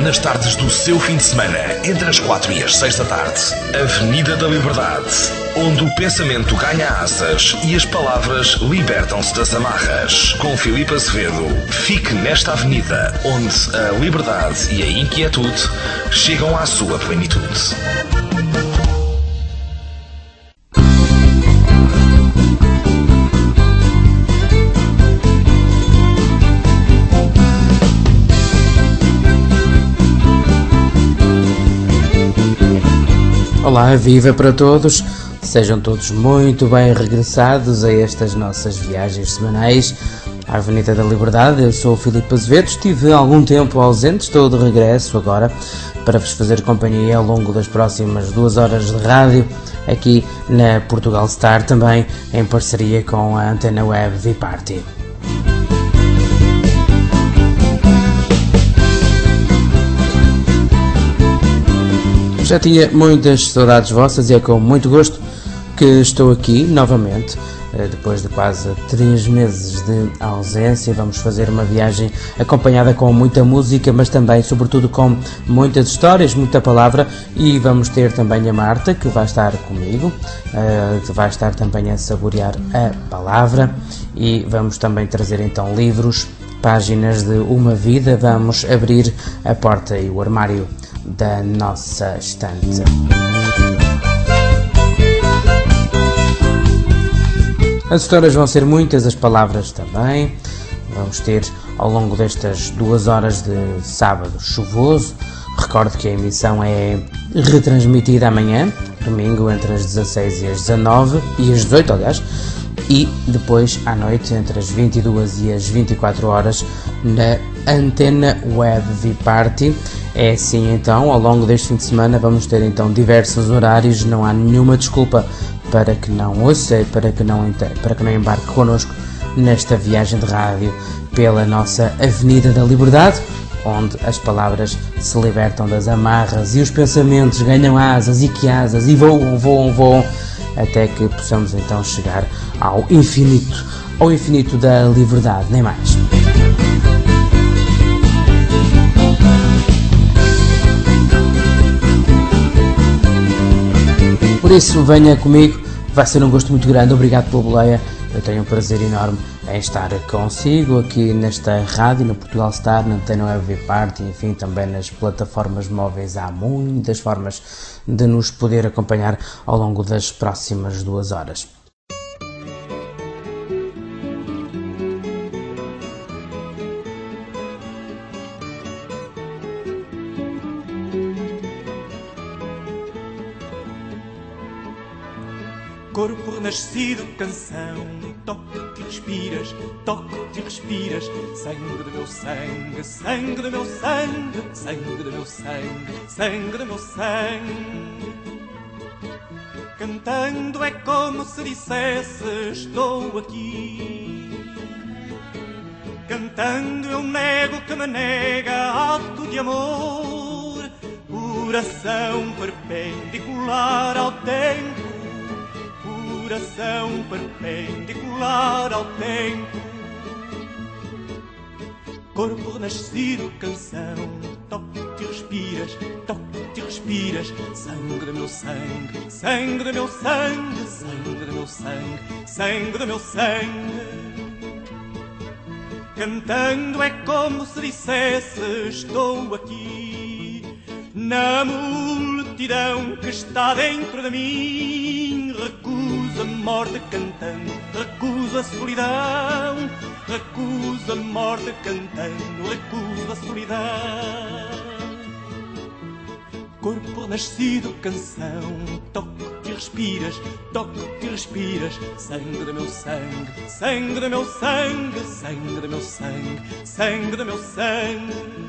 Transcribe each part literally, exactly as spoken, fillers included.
nas tardes do seu fim de semana, entre as quatro e as seis da tarde. Avenida da Liberdade, onde o pensamento ganha asas e as palavras libertam-se das amarras. Com Filipe Azevedo, fique nesta avenida, onde a liberdade e a inquietude chegam à sua plenitude. Olá, viva para todos! Sejam todos muito bem regressados a estas nossas viagens semanais à Avenida da Liberdade. Eu sou o Filipe Azevedo, estive algum tempo ausente, estou de regresso agora para vos fazer companhia ao longo das próximas duas horas de rádio aqui na Portugal Star, também em parceria com a Antena Web V-Party. Já tinha muitas saudades vossas e é com muito gosto que estou aqui novamente, depois de quase três meses de ausência. Vamos fazer uma viagem acompanhada com muita música, mas também, sobretudo, com muitas histórias, muita palavra, e vamos ter também a Marta, que vai estar comigo, que vai estar também a saborear a palavra, e vamos também trazer então livros, páginas de uma vida. Vamos abrir a porta e o armário da nossa estante. As histórias vão ser muitas, as palavras também. Vamos ter ao longo destas duas horas de sábado chuvoso. Recordo que a emissão é retransmitida amanhã, domingo, entre as dezasseis e as dezanove e as dezoito, aliás, e depois à noite, entre as vinte e duas e as vinte e quatro horas, na Antena Web V-Party. É assim então, ao longo deste fim de semana vamos ter então diversos horários, não há nenhuma desculpa para que não ouça e para que não, para que não embarque connosco nesta viagem de rádio pela nossa Avenida da Liberdade, onde as palavras se libertam das amarras e os pensamentos ganham asas e que asas e voam, voam, voam, até que possamos então chegar ao infinito, ao infinito da liberdade, nem mais. Por isso, venha comigo, vai ser um gosto muito grande. Obrigado pela boleia, eu tenho um prazer enorme em estar consigo aqui nesta rádio, no Portugal Star, na Antena Web V-Party, enfim, também nas plataformas móveis. Há muitas formas de nos poder acompanhar ao longo das próximas duas horas. Corpo renascido, canção, toco-te e respiras, toco-te e respiras, sangue do meu sangue, sangue do meu sangue, sangue do meu sangue, sangue do meu sangue. Cantando é como se dissesse estou aqui. Cantando eu nego que me nega ato de amor, oração perpendicular ao tempo. Coração perpendicular ao tempo. Corpo renascido, canção, toco-te e respiras, toco-te e respiras, sangue do meu sangue, sangue do meu sangue, sangue do meu sangue, sangue do meu sangue. Cantando é como se dissesse estou aqui, na multidão que está dentro de mim. Recuso a morte cantando, recuso a solidão, recuso a morte cantando, recuso a solidão. Corpo renascido, canção, toco-te e respiras, toco-te e respiras, sangue do meu sangue, sangue do meu sangue, sangue do meu sangue, sangue do meu sangue.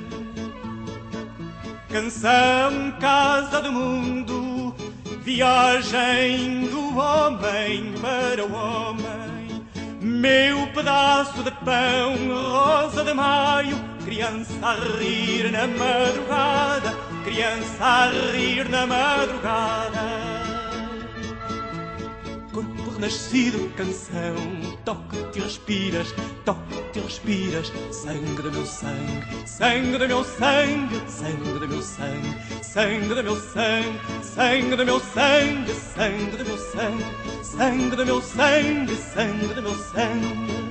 Canção, casa do mundo, viagem do homem para o homem. Meu pedaço de pão, rosa de maio, criança a rir na madrugada, criança a rir na madrugada. Corpo renascido, canção, toco-te e respiras, toco-te e respiras, sangue do meu sangue, sangue do meu sangue, sangue do meu sangue, sangue do meu sangue, sangue do meu sangue, sangue do meu sangue, sangue do meu sangue, sangue do meu sangue.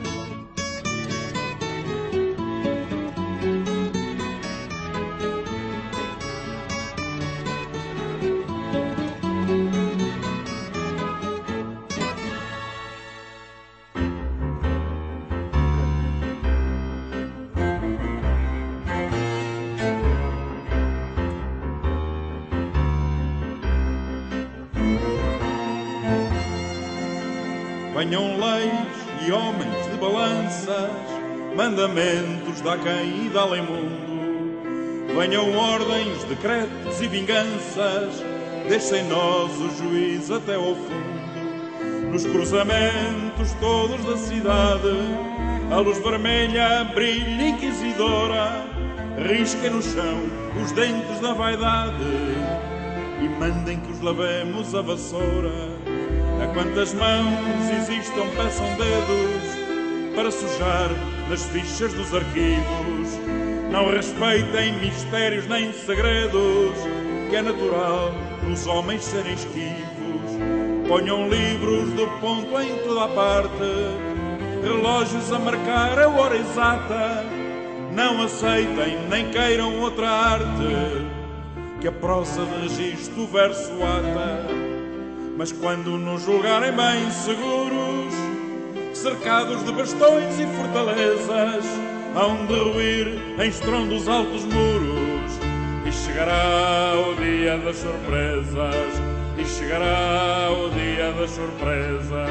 Venham leis e homens de balanças, mandamentos de aquém e de além mundo. Venham ordens, decretos e vinganças, deixem nós o juízo até ao fundo. Nos cruzamentos todos da cidade, a luz vermelha brilha inquisidora, risquem no chão os dentes da vaidade e mandem que os lavemos a vassoura. A quantas mãos existam, peçam dedos para sujar nas fichas dos arquivos. Não respeitem mistérios nem segredos, que é natural nos homens serem esquivos. Ponham livros do ponto em toda a parte, relógios a marcar a hora exata. Não aceitem nem queiram outra arte, que a prosa de registro o verso ata. Mas quando nos julgarem bem seguros, cercados de bastões e fortalezas, hão de ruir em estrondo os altos muros. E chegará o dia das surpresas, e chegará o dia das surpresas.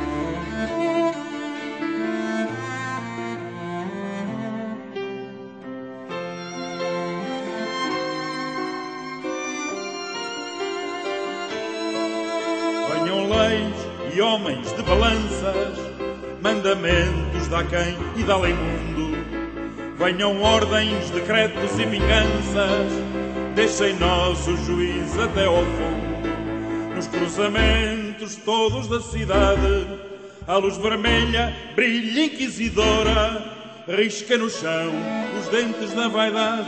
E homens de balanças, mandamentos de aquém e de além mundo. Venham ordens, decretos e vinganças, deixem nós o juízo até ao fundo. Nos cruzamentos todos da cidade, a luz vermelha brilha inquisidora, risca no chão os dentes da vaidade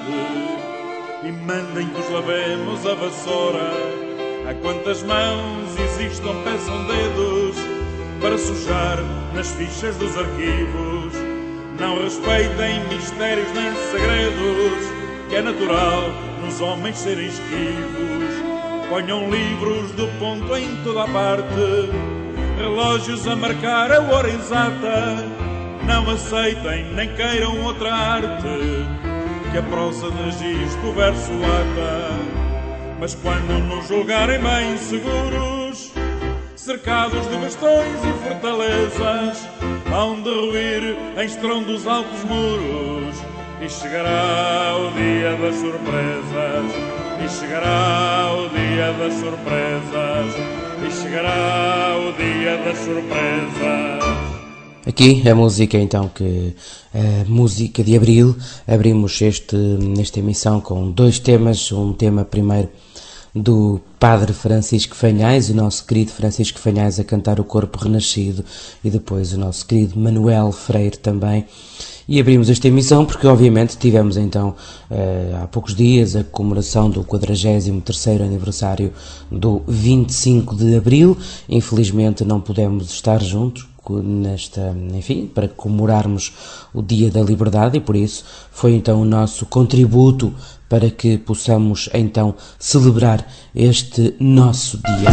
e mandem que os lavemos a vassoura. A quantas mãos existam, peçam dedos para sujar nas fichas dos arquivos. Não respeitem mistérios nem segredos, que é natural nos homens serem esquivos. Ponham livros do ponto em toda a parte, relógios a marcar a hora exata. Não aceitem nem queiram outra arte, que a prosa de registro o verso ata. Mas quando nos julgarem bem seguros, cercados de bastões e fortalezas, hão de ruir em estrondo os altos muros. E chegará o dia das surpresas, e chegará o dia das surpresas, e chegará o dia das surpresas. Aqui a música então que a música de Abril. Abrimos este, esta emissão com dois temas. Um tema primeiro do Padre Francisco Fanhais, o nosso querido Francisco Fanhais a cantar o Corpo Renascido, e depois o nosso querido Manuel Freire também. E abrimos esta emissão porque obviamente tivemos então há poucos dias a comemoração do quadragésimo terceiro aniversário do vinte e cinco de Abril. Infelizmente não pudemos estar juntos nesta, enfim, para comemorarmos o Dia da Liberdade, e por isso foi então o nosso contributo para que possamos então celebrar este nosso dia.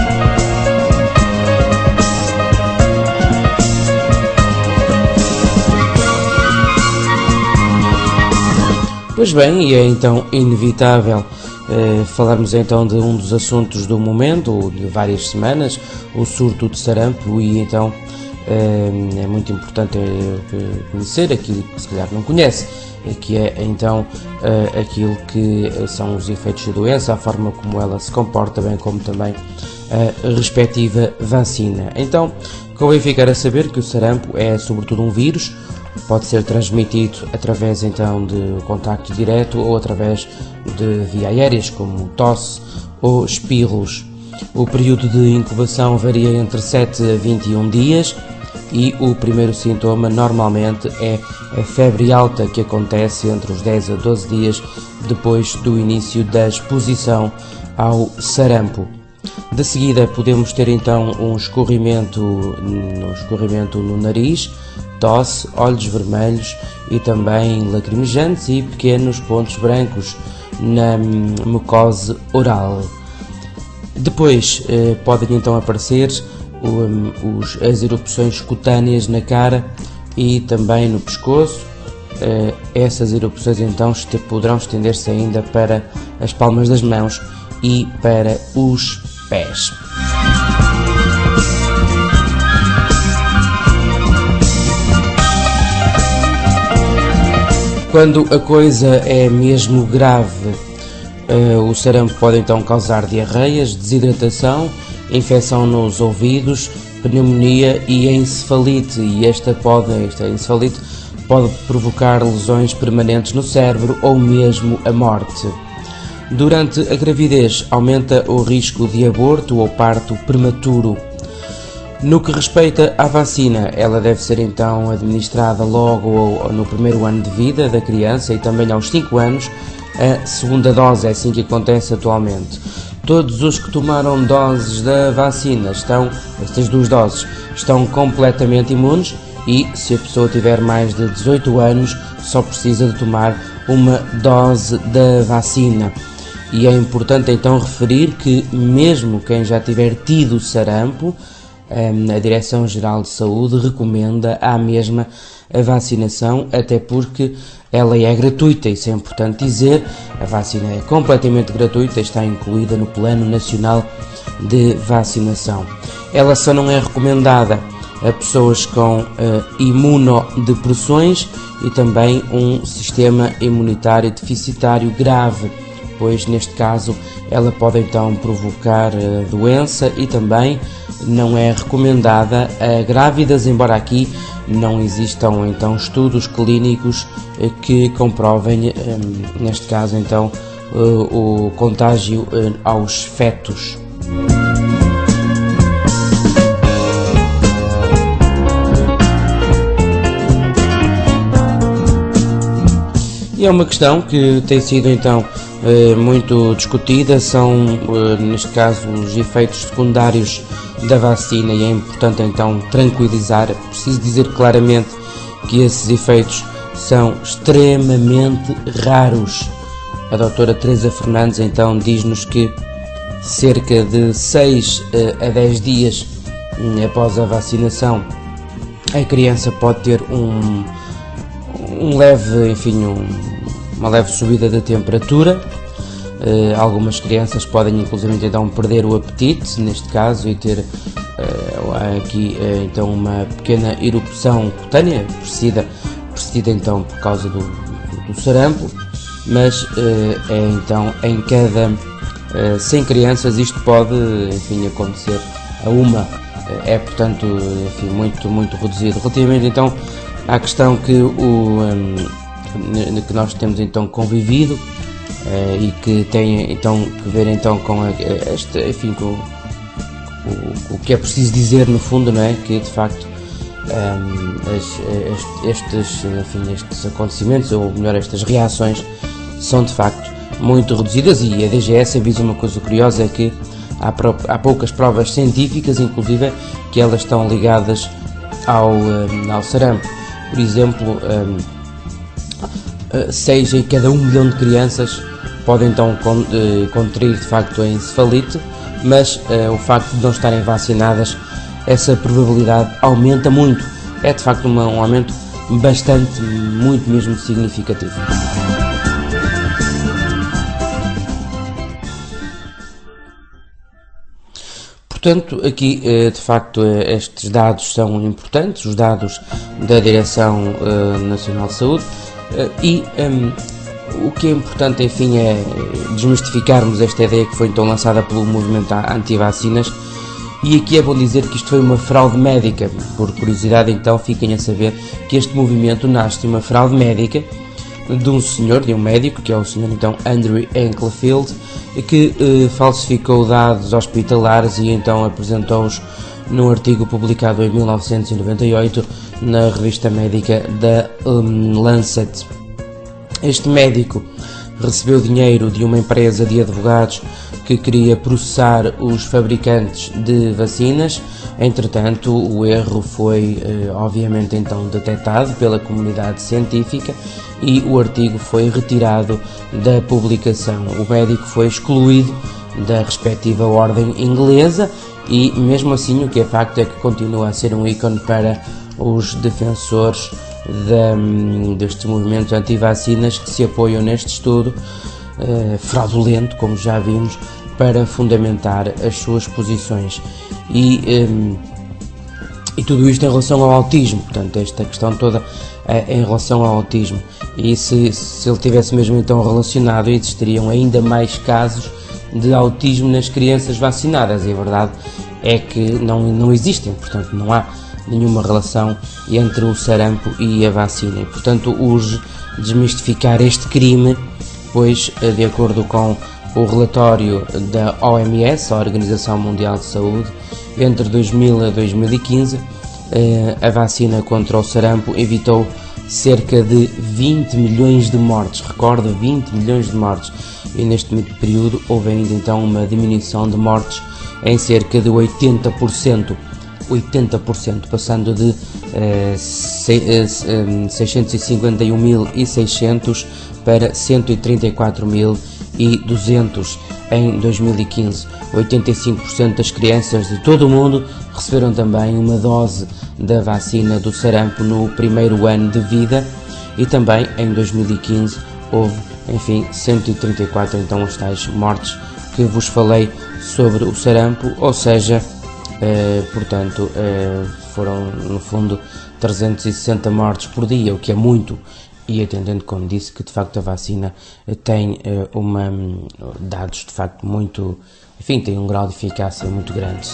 Pois bem, e é então inevitável eh, falarmos então de um dos assuntos do momento, de várias semanas, o surto de sarampo, e então eh, é muito importante conhecer aquilo que se calhar não conhece, que é então eh, aquilo que são os efeitos da doença, a forma como ela se comporta, bem como também a respectiva vacina. Então, convém ficar a saber que o sarampo é sobretudo um vírus. Pode ser transmitido através então de contacto direto ou através de via aéreas, como tosse ou espirros. O período de incubação varia entre sete a vinte e um dias e o primeiro sintoma normalmente é a febre alta, que acontece entre os dez a doze dias depois do início da exposição ao sarampo. De seguida podemos ter então um escorrimento, um escorrimento no nariz, tosse, olhos vermelhos e também lacrimejantes e pequenos pontos brancos na mucosa oral. Depois eh, podem então aparecer um, os, as erupções cutâneas na cara e também no pescoço. Eh, essas erupções então este, poderão estender-se ainda para as palmas das mãos e para os pés. Quando a coisa é mesmo grave, uh, o sarampo pode então causar diarreias, desidratação, infecção nos ouvidos, pneumonia e encefalite, e esta, pode, esta encefalite pode provocar lesões permanentes no cérebro ou mesmo a morte. Durante a gravidez aumenta o risco de aborto ou parto prematuro. No que respeita à vacina, ela deve ser então administrada logo no primeiro ano de vida da criança e também aos cinco anos. A segunda dose é assim que acontece atualmente. Todos os que tomaram doses da vacina, estão, estas duas doses, estão completamente imunes e se a pessoa tiver mais de dezoito anos só precisa de tomar uma dose da vacina. E é importante então referir que mesmo quem já tiver tido sarampo, a Direção-Geral de Saúde recomenda à mesma a vacinação, até porque ela é gratuita, isso é importante dizer, a vacina é completamente gratuita e está incluída no Plano Nacional de Vacinação. Ela só não é recomendada a pessoas com uh, imunodepressões e também um sistema imunitário deficitário grave, pois neste caso ela pode então provocar uh, doença e também não é recomendada a grávidas, embora aqui não existam então estudos clínicos uh, que comprovem, uh, neste caso então, uh, o contágio uh, aos fetos. E é uma questão que tem sido então muito discutida, são neste caso os efeitos secundários da vacina e é importante então tranquilizar. É preciso dizer claramente que esses efeitos são extremamente raros. A doutora Teresa Fernandes então diz-nos que cerca de seis a dez dias após a vacinação a criança pode ter um, um leve, enfim, um, uma leve subida da temperatura. Uh, algumas crianças podem inclusive então perder o apetite, neste caso, e ter uh, aqui uh, então uma pequena erupção cutânea, precedida, precedida então por causa do, do, do sarampo, mas uh, é então em cada uh, cem crianças isto pode, enfim, acontecer a uma, uh, é portanto, enfim, muito, muito reduzido. Relativamente então à questão que, o, um, que nós temos então convivido, Uh, e que tem então que ver então com a, este, enfim, com o, o, o que é preciso dizer no fundo, não é? Que de facto um, as, estes, enfim, estes acontecimentos, ou melhor, estas reações são de facto muito reduzidas, e a D G S avisa uma coisa curiosa, é que há, há poucas provas científicas, inclusive, que elas estão ligadas ao, um, ao sarampo. Por exemplo, um, seis em cada um milhão de crianças podem então contrair de facto a encefalite, mas uh, o facto de não estarem vacinadas, essa probabilidade aumenta muito. É de facto uma, um aumento bastante, muito mesmo significativo. Portanto, aqui de facto estes dados são importantes, os dados da Direção Nacional de Saúde, e um, o que é importante, enfim, é desmistificarmos esta ideia que foi então lançada pelo movimento anti-vacinas, e aqui é bom dizer que isto foi uma fraude médica. Por curiosidade então fiquem a saber que este movimento nasce de uma fraude médica de um senhor, de um médico, que é o senhor então Andrew Anklefield, que eh, falsificou dados hospitalares e então apresentou-os num artigo publicado em mil novecentos e noventa e oito na revista médica da um, Lancet. Este médico recebeu dinheiro de uma empresa de advogados que queria processar os fabricantes de vacinas. Entretanto, o erro foi eh, obviamente então detectado pela comunidade científica e o artigo foi retirado da publicação. O médico foi excluído da respectiva ordem inglesa e, mesmo assim, o que é facto é que continua a ser um ícone para os defensores da, destes movimentos anti-vacinas que se apoiam neste estudo eh, fraudulento, como já vimos, para fundamentar as suas posições. E, eh, e tudo isto em relação ao autismo, portanto, esta questão toda é em relação ao autismo. E se, se ele tivesse mesmo então relacionado, existiriam ainda mais casos de autismo nas crianças vacinadas, e a verdade é que não, não existem, portanto não há nenhuma relação entre o sarampo e a vacina. E, portanto, urge desmistificar este crime, pois, de acordo com o relatório da O M S, a Organização Mundial de Saúde, entre dois mil a dois mil e quinze, a vacina contra o sarampo evitou cerca de vinte milhões de mortes, recordo, vinte milhões de mortes, e neste período houve ainda então uma diminuição de mortes em cerca de oitenta por cento, oitenta por cento, passando de eh, seiscentos e cinquenta e um mil e seiscentos para cento e trinta e quatro mil e duzentos em dois mil e quinze. oitenta e cinco por cento das crianças de todo o mundo receberam também uma dose da vacina do sarampo no primeiro ano de vida, e também em dois mil e quinze houve, enfim, cento e trinta e quatro então as tais mortes que vos falei sobre o sarampo, ou seja, eh, portanto, eh, foram no fundo trezentas e sessenta mortes por dia, o que é muito, e atendendo, como disse, que de facto a vacina tem eh, uma, dados de facto muito, enfim, tem um grau de eficácia muito grande.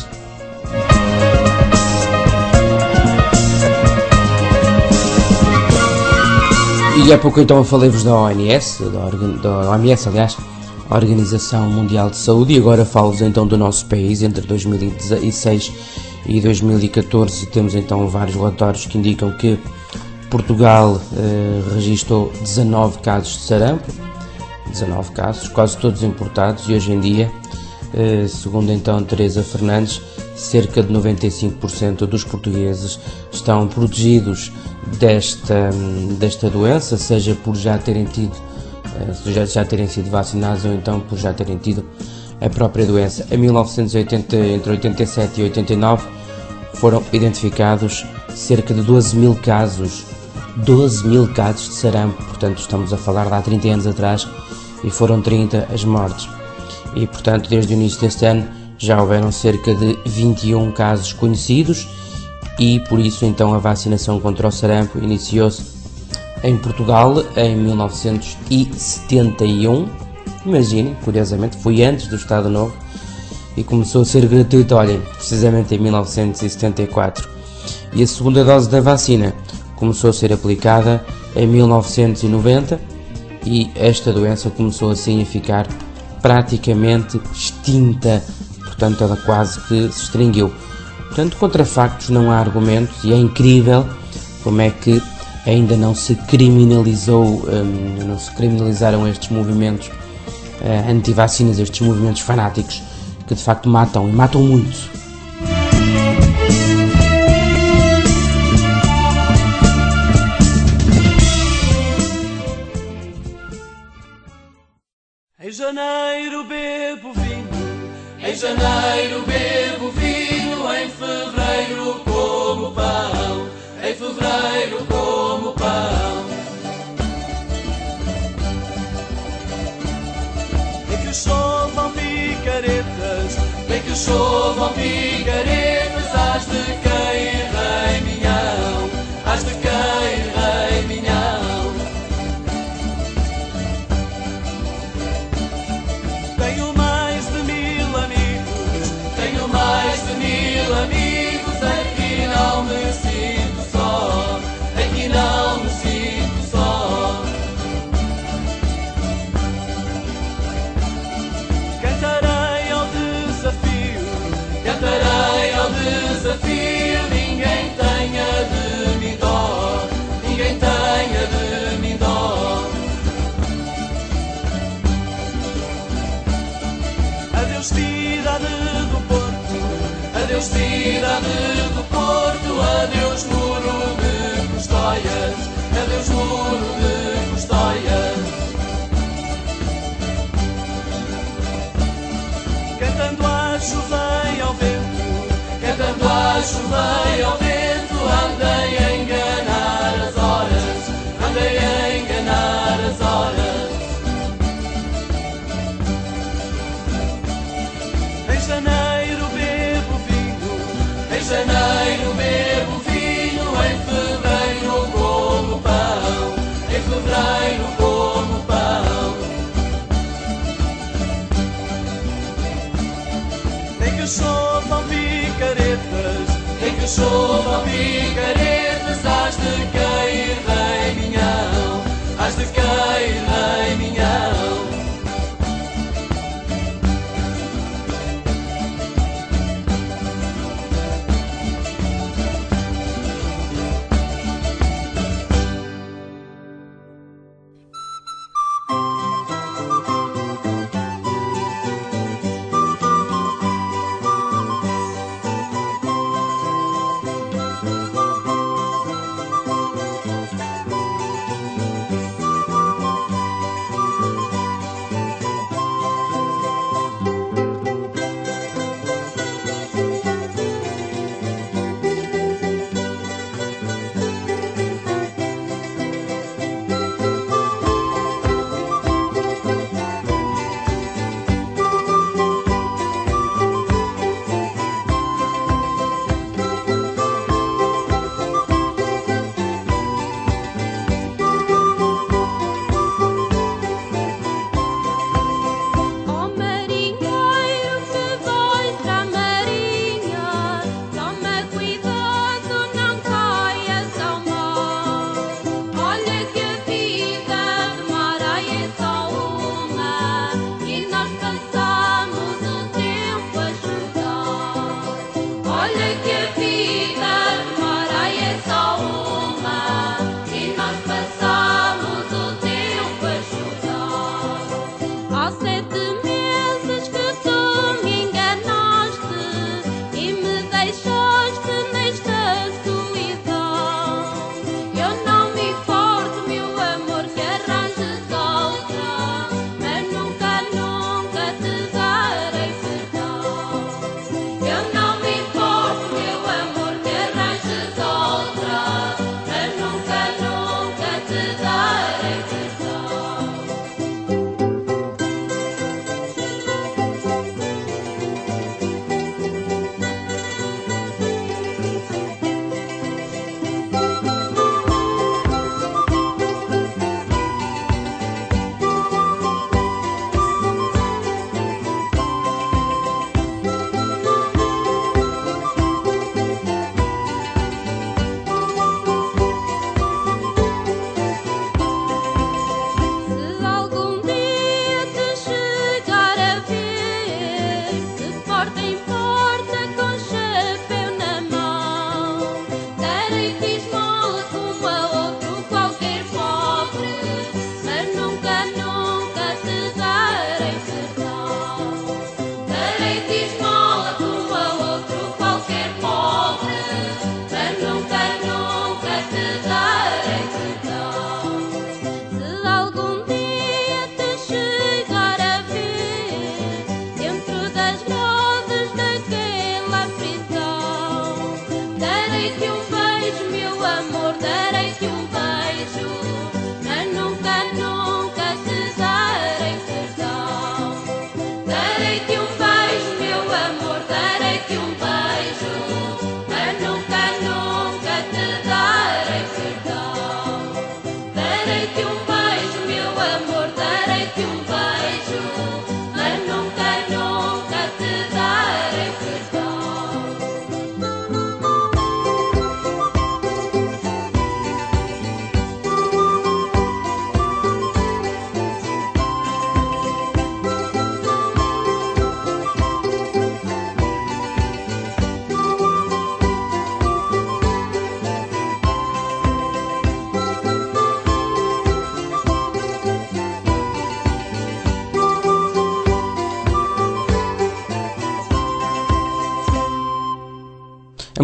E há pouco então eu falei-vos da O M S, da, da O M S, aliás, a Organização Mundial de Saúde, e agora falo-vos então do nosso país. Entre dois mil e seis e dois mil e catorze temos então vários relatórios que indicam que Portugal eh, registrou dezanove casos de sarampo, dezanove casos, quase todos importados, e hoje em dia, eh, segundo então Teresa Fernandes, cerca de noventa e cinco por cento dos portugueses estão protegidos desta, desta doença, seja por já terem tido, eh, já, já terem sido vacinados ou então por já terem tido a própria doença. Em mil novecentos e oitenta, entre oitenta e sete e oitenta e nove, foram identificados cerca de doze mil casos, doze mil casos de sarampo, portanto estamos a falar de há trinta anos atrás, e foram trinta as mortes. E portanto, desde o início deste ano já houveram cerca de vinte e um casos conhecidos, e por isso então a vacinação contra o sarampo iniciou-se em Portugal em mil novecentos e setenta e um, imaginem, curiosamente, foi antes do Estado Novo, e começou a ser gratuito, olhem, precisamente em mil novecentos e setenta e quatro. E a segunda dose da vacina começou a ser aplicada em mil novecentos e noventa, e esta doença começou assim a ficar praticamente extinta, portanto ela quase que se extinguiu. Portanto, contra factos não há argumentos, e é incrível como é que ainda não se criminalizou, hum, não se criminalizaram estes movimentos uh, anti-vacinas, estes movimentos fanáticos que de facto matam, e matam muito. Em janeiro bebo vinho, em janeiro bebo vinho, em fevereiro como pão, em fevereiro como pão. Bem que chovam picaretas, bem que chovam picaretas, hás de cair rei minhão, hás de cair rei minhão. Tenho mais de mil amigos, tenho mais de mil amigos, aqui não me sinto só, aqui não me sinto só. desafio, ninguém tenha de mim dó, ninguém tenha de mim dó. Adeus cidade do Porto, adeus cidade do Porto, adeus muro de Custóias, adeus muro de Custóias. Cantando a chuva e ao vento, cantando a chuva e ao vento, andei a enganar as horas, andei a enganar as horas. Em janeiro bebo vinho, em janeiro bebo vinho, em fevereiro como pão, em fevereiro como pão. Nem que chovam picaretas, nem que chovam picaretas, hás de cair, Rei Minhão, hás de cair, Rei Minhão.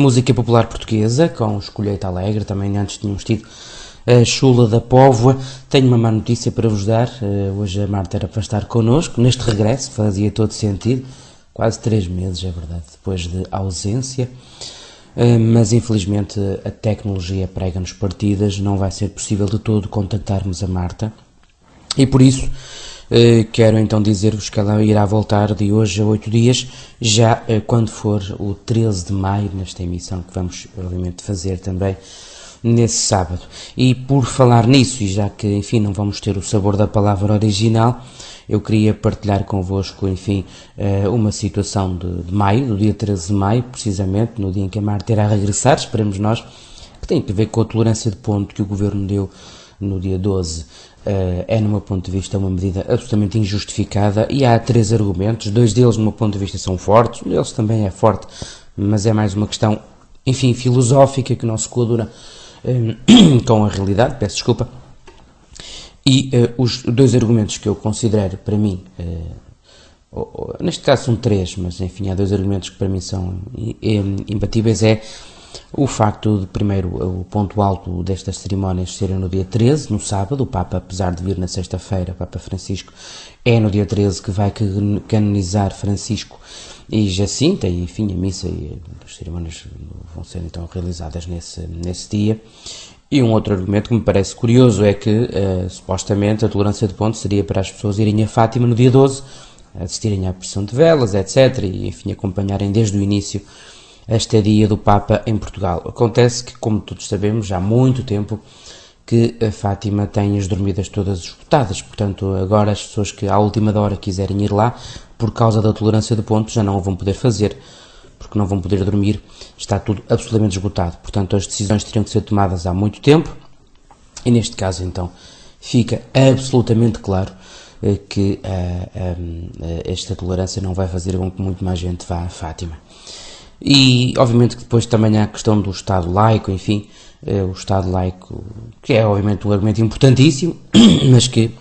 música popular portuguesa, com Escolheita Alegre, também antes tínhamos tido a Chula da Póvoa. Tenho uma má notícia para vos dar, hoje a Marta era para estar connosco, neste regresso, fazia todo sentido, quase três meses, é verdade, depois de ausência, mas infelizmente a tecnologia prega-nos partidas, não vai ser possível de todo contactarmos a Marta, e por isso quero então dizer-vos que ela irá voltar de hoje a oito dias, já quando for o treze de maio, nesta emissão que vamos obviamente fazer também nesse sábado. E por falar nisso, e já que enfim não vamos ter o sabor da palavra original, eu queria partilhar convosco enfim uma situação de, de maio, do dia treze de maio, precisamente no dia em que a Marta irá regressar, esperemos nós, que tem a ver com a tolerância de ponto que o Governo deu no dia doze. Uh, é, no meu ponto de vista, uma medida absolutamente injustificada, e há três argumentos, dois deles, no meu ponto de vista, são fortes, um deles também é forte, mas é mais uma questão, enfim, filosófica, que não se coaduna um, com a realidade, peço desculpa, e uh, os dois argumentos que eu considero, para mim, uh, ou, ou, neste caso são três, mas enfim, há dois argumentos que para mim são imbatíveis, é o facto de, primeiro, o ponto alto destas cerimónias serem no dia treze, no sábado. O Papa, apesar de vir na sexta-feira, o Papa Francisco, é no dia treze que vai canonizar Francisco e Jacinta, e enfim, a missa e as cerimónias vão ser então realizadas nesse, nesse dia. E um outro argumento que me parece curioso é que, uh, supostamente, a tolerância de ponto seria para as pessoas irem a Fátima no dia doze, assistirem à procissão de velas, etcétera, e enfim, acompanharem desde o início a estadia do Papa em Portugal. Acontece que, como todos sabemos, já há muito tempo que a Fátima tem as dormidas todas esgotadas, portanto, agora as pessoas que à última hora quiserem ir lá, por causa da tolerância de pontos, já não o vão poder fazer, porque não vão poder dormir, está tudo absolutamente esgotado. Portanto, as decisões teriam que ser tomadas há muito tempo, e neste caso, então, fica absolutamente claro que uh, um, esta tolerância não vai fazer com que muito mais gente vá a Fátima. E, obviamente, que depois também há a questão do Estado laico, enfim, o Estado laico, que é, obviamente, um argumento importantíssimo, mas que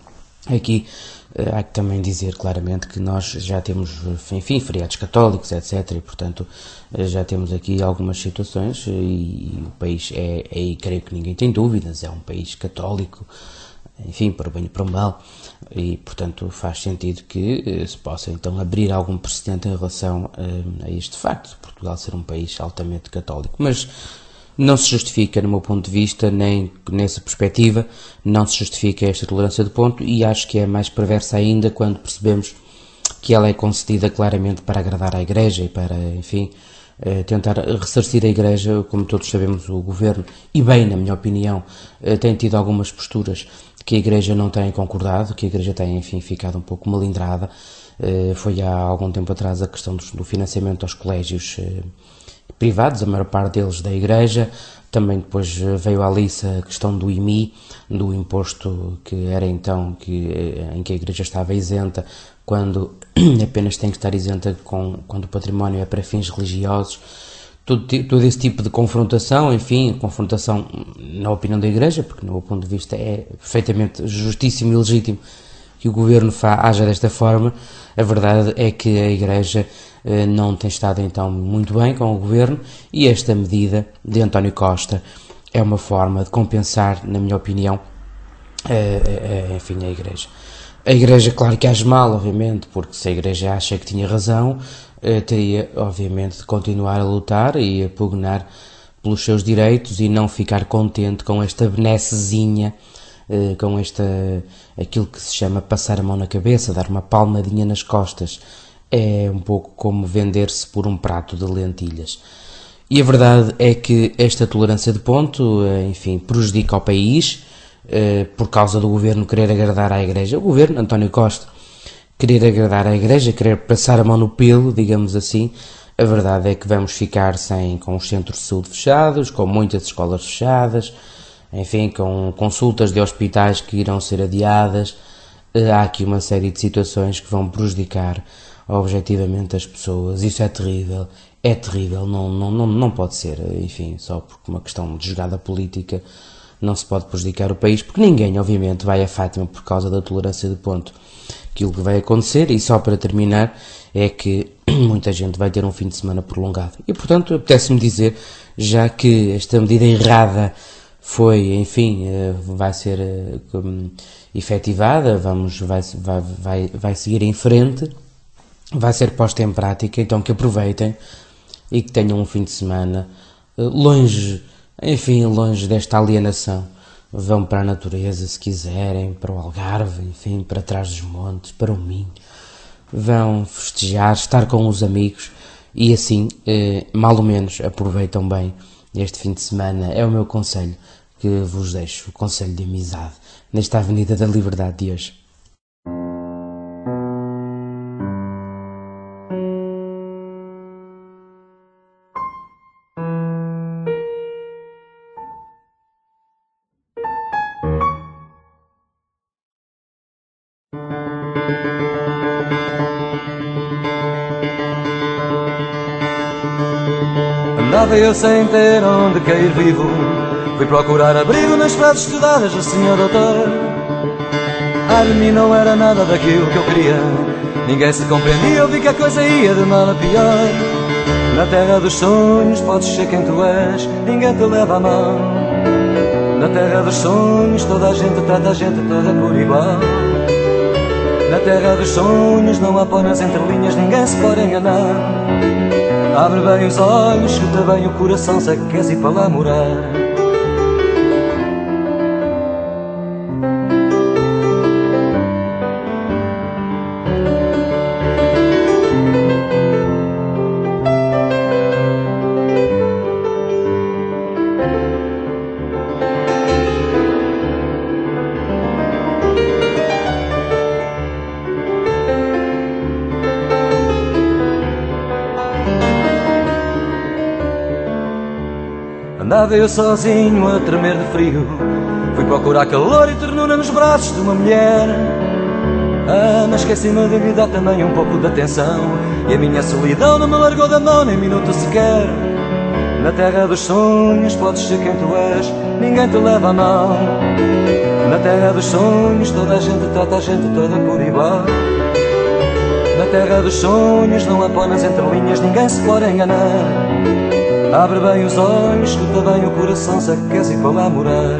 aqui há que também dizer claramente que nós já temos, enfim, feriados católicos, etcétera, e, portanto, já temos aqui algumas situações, e o país é, é, creio que ninguém tem dúvidas, é um país católico, enfim, para o bem e para o mal, e, portanto, faz sentido que eh, se possa, então, abrir algum precedente em relação eh, a este facto, de Portugal ser um país altamente católico. Mas não se justifica, no meu ponto de vista, nem nessa perspectiva, não se justifica esta tolerância de ponto, e acho que é mais perversa ainda quando percebemos que ela é concedida claramente para agradar à Igreja e para, enfim, eh, tentar ressarcir a Igreja. Como todos sabemos, o Governo, e bem, na minha opinião, eh, tem tido algumas posturas que a Igreja não tem concordado, que a Igreja tem, enfim, ficado um pouco malindrada. Uh, foi há algum tempo atrás a questão do, do financiamento aos colégios uh, privados, a maior parte deles da Igreja. Também depois veio à liça a questão do I M I, do imposto que era então, que, em que a Igreja estava isenta, quando apenas tem que estar isenta com, quando o património é para fins religiosos. Todo, todo esse tipo de confrontação, enfim, confrontação na opinião da Igreja, porque no meu ponto de vista é perfeitamente justíssimo e legítimo que o Governo fa, haja desta forma. A verdade é que a Igreja eh, não tem estado então muito bem com o Governo, e esta medida de António Costa é uma forma de compensar, na minha opinião, eh, eh, enfim, a Igreja. A Igreja, claro que age mal, obviamente, porque se a Igreja acha que tinha razão, teria, obviamente, de continuar a lutar e a pugnar pelos seus direitos e não ficar contente com esta benessezinha, com esta, aquilo que se chama passar a mão na cabeça, dar uma palmadinha nas costas. É um pouco como vender-se por um prato de lentilhas. E a verdade é que esta tolerância de ponto, enfim, prejudica o país, por causa do Governo querer agradar à Igreja. O Governo, António Costa, querer agradar à Igreja, querer passar a mão no pelo, digamos assim. A verdade é que vamos ficar sem, com os centros de saúde fechados, com muitas escolas fechadas, enfim, com consultas de hospitais que irão ser adiadas. Há aqui uma série de situações que vão prejudicar objetivamente as pessoas. Isso é terrível, é terrível, não, não, não, não pode ser, enfim, só porque uma questão de jogada política não se pode prejudicar o país, porque ninguém, obviamente, vai a Fátima por causa da tolerância de ponto. Aquilo que vai acontecer, e só para terminar, é que muita gente vai ter um fim de semana prolongado. E, portanto, apetece-me dizer, já que esta medida errada foi, enfim, vai ser efetivada, vamos, vai, vai, vai, vai seguir em frente, vai ser posta em prática, então que aproveitem e que tenham um fim de semana longe, enfim, longe desta alienação. Vão para a natureza, se quiserem, para o Algarve, enfim, para trás dos montes, para o Minho. Vão festejar, estar com os amigos e assim, eh, mal ou menos, aproveitam bem este fim de semana. É o meu conselho que vos deixo, o conselho de amizade, nesta Avenida da Liberdade de hoje. Andava eu sem ter onde cair vivo, fui procurar abrigo nas frases estudadas do senhor doutor. Ai, de mim não era nada daquilo que eu queria, ninguém se compreendia, eu vi que a coisa ia de mal a pior. Na terra dos sonhos podes ser quem tu és, ninguém te leva a mão. Na terra dos sonhos toda a gente trata a gente toda por igual. Na terra dos sonhos não há pó nas entrelinhas, ninguém se pode enganar. Abre bem os olhos, escuta bem o coração, se é que queres ir para lá morar. Andava eu sozinho a tremer de frio, fui procurar calor e ternura nos braços de uma mulher. Ah, mas esqueci-me de lhe dar também um pouco de atenção, e a minha solidão não me largou da mão nem minuto sequer. Na terra dos sonhos podes ser quem tu és, ninguém te leva a mão. Na terra dos sonhos toda a gente trata a gente toda por igual. Na terra dos sonhos não há pó nas entrelinhas, ninguém se pode enganar. Abre bem os olhos, escuta bem o coração, se é que queres ir para lá morar.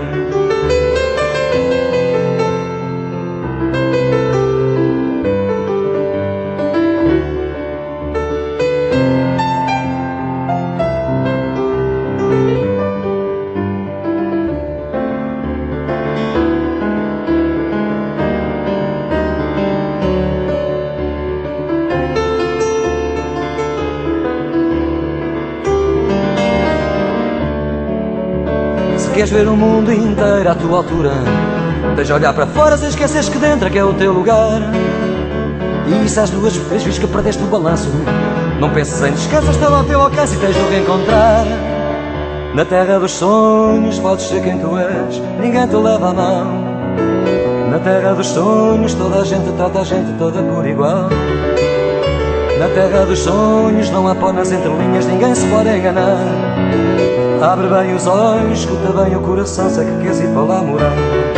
Queres ver o mundo inteiro à tua altura, tens de olhar para fora sem esqueceres que dentro é que é o teu lugar. E se às duas vezes que perdeste o balanço, não penses em descanso, está lá ao teu alcance e tens de o reencontrar. Na terra dos sonhos podes ser quem tu és, ninguém te leva a mão. Na terra dos sonhos toda a gente trata a gente toda por igual. Na terra dos sonhos não há pó nas entrelinhas, ninguém se pode enganar. Abre bem os olhos, escuta bem o coração, se é que queres ir para lá morar.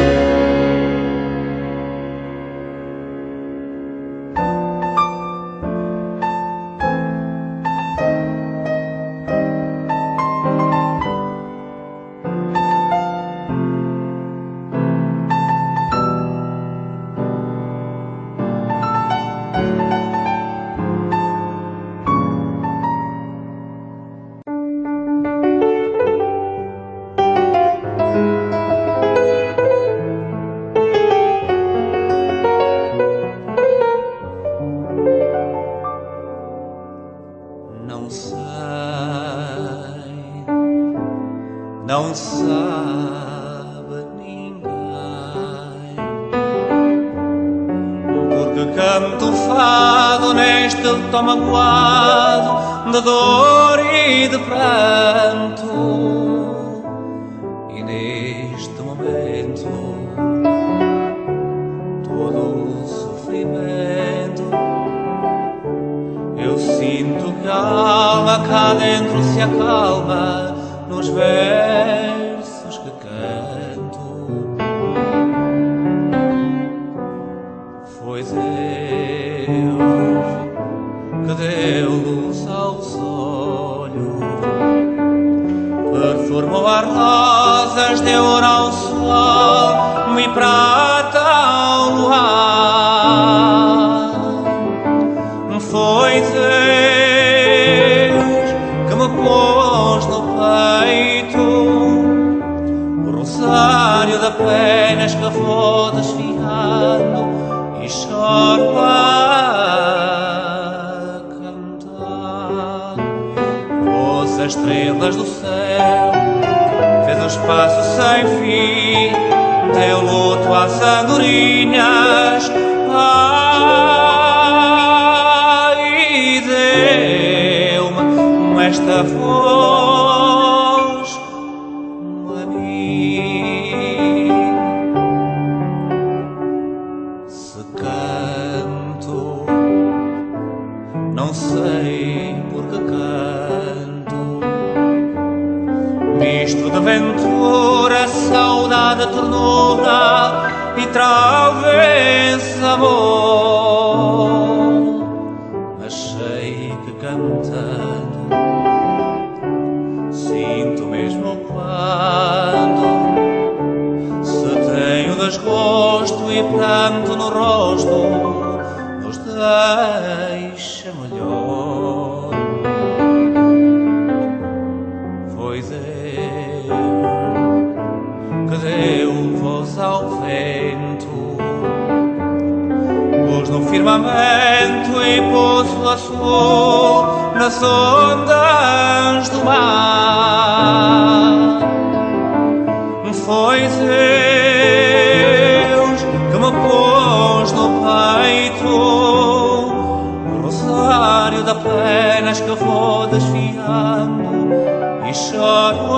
Não sabe ninguém, porque canto fado neste tom magoado de dor e de pranto, e neste momento todo o sofrimento eu sinto que a alma cá dentro se acalma nos versos que canto. Foi Deus que deu formou as rosas, deu ouro ao sol e prata ao luar. Foi Deus que me pôs no peito o rosário de penas que vou desfiando e choro a cantar. Pôs as estrelas do céu, fez um espaço sem fim, deu luto às andorinhas, ai, e deu-me esta voz a mim. Se canto, não sei por que canto, misto de ventura, saudade, ternura e talvez amor. Mas sei que cantando sinto mesmo quando se tenho desgosto e pranto no rosto, nos deixa melhor. Foi Deus que deu voz ao vento, pôs no firmamento e pôs o azul nas ondas do mar. Foi Deus que me pôs no peito o rosário de penas que vou desfiando e choro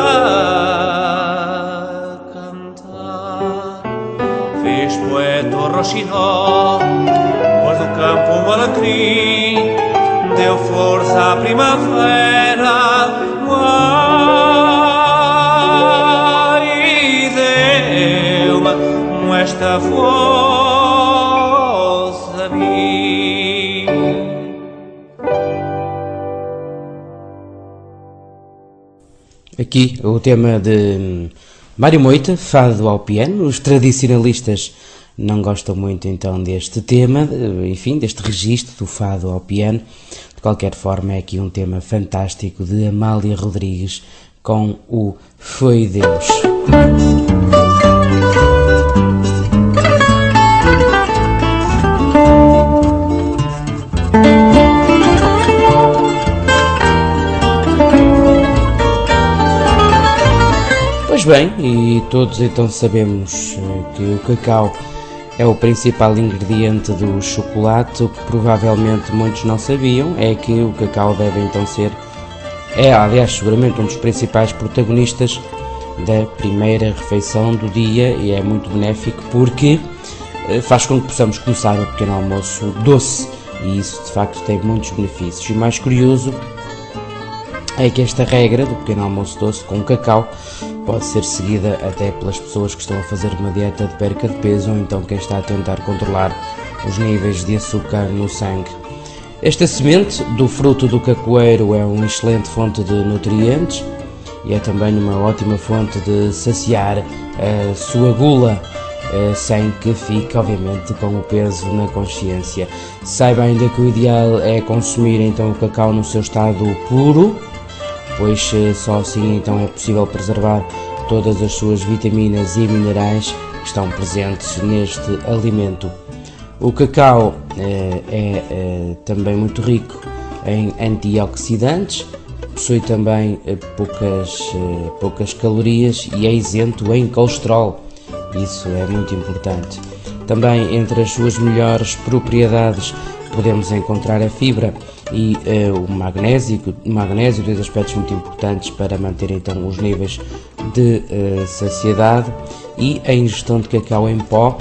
a cantar. Fez poeta o roxinol, pôs no campo um alecrim, deu força à primavera, ai, e deu-me esta voz a mim. Aqui o tema de Mário Moita, Fado ao Piano. Os tradicionalistas não gostam muito então deste tema, enfim, deste registro do fado ao piano. De qualquer forma, é aqui um tema fantástico de Amália Rodrigues com o Foi Deus. Pois bem, e todos então sabemos que o cacau é o principal ingrediente do chocolate. O que provavelmente muitos não sabiam é que o cacau deve então ser, é aliás seguramente um dos principais protagonistas da primeira refeição do dia, e é muito benéfico porque faz com que possamos começar o pequeno almoço doce, e isso de facto tem muitos benefícios. E o mais curioso é que esta regra do pequeno almoço doce com cacau pode ser seguida até pelas pessoas que estão a fazer uma dieta de perca de peso, ou então quem está a tentar controlar os níveis de açúcar no sangue. Esta semente do fruto do cacoeiro é uma excelente fonte de nutrientes e é também uma ótima fonte de saciar a sua gula, sem que fique obviamente com o peso na consciência. Saiba ainda que o ideal é consumir então o cacau no seu estado puro, pois só assim então é possível preservar todas as suas vitaminas e minerais que estão presentes neste alimento. O cacau é, é, é também muito rico em antioxidantes, possui também é, poucas, é, poucas calorias e é isento em colesterol, isso é muito importante. Também entre as suas melhores propriedades podemos encontrar a fibra e uh, o magnésio, o magnésio, dois aspectos muito importantes para manter então os níveis de uh, saciedade. E a ingestão de cacau em pó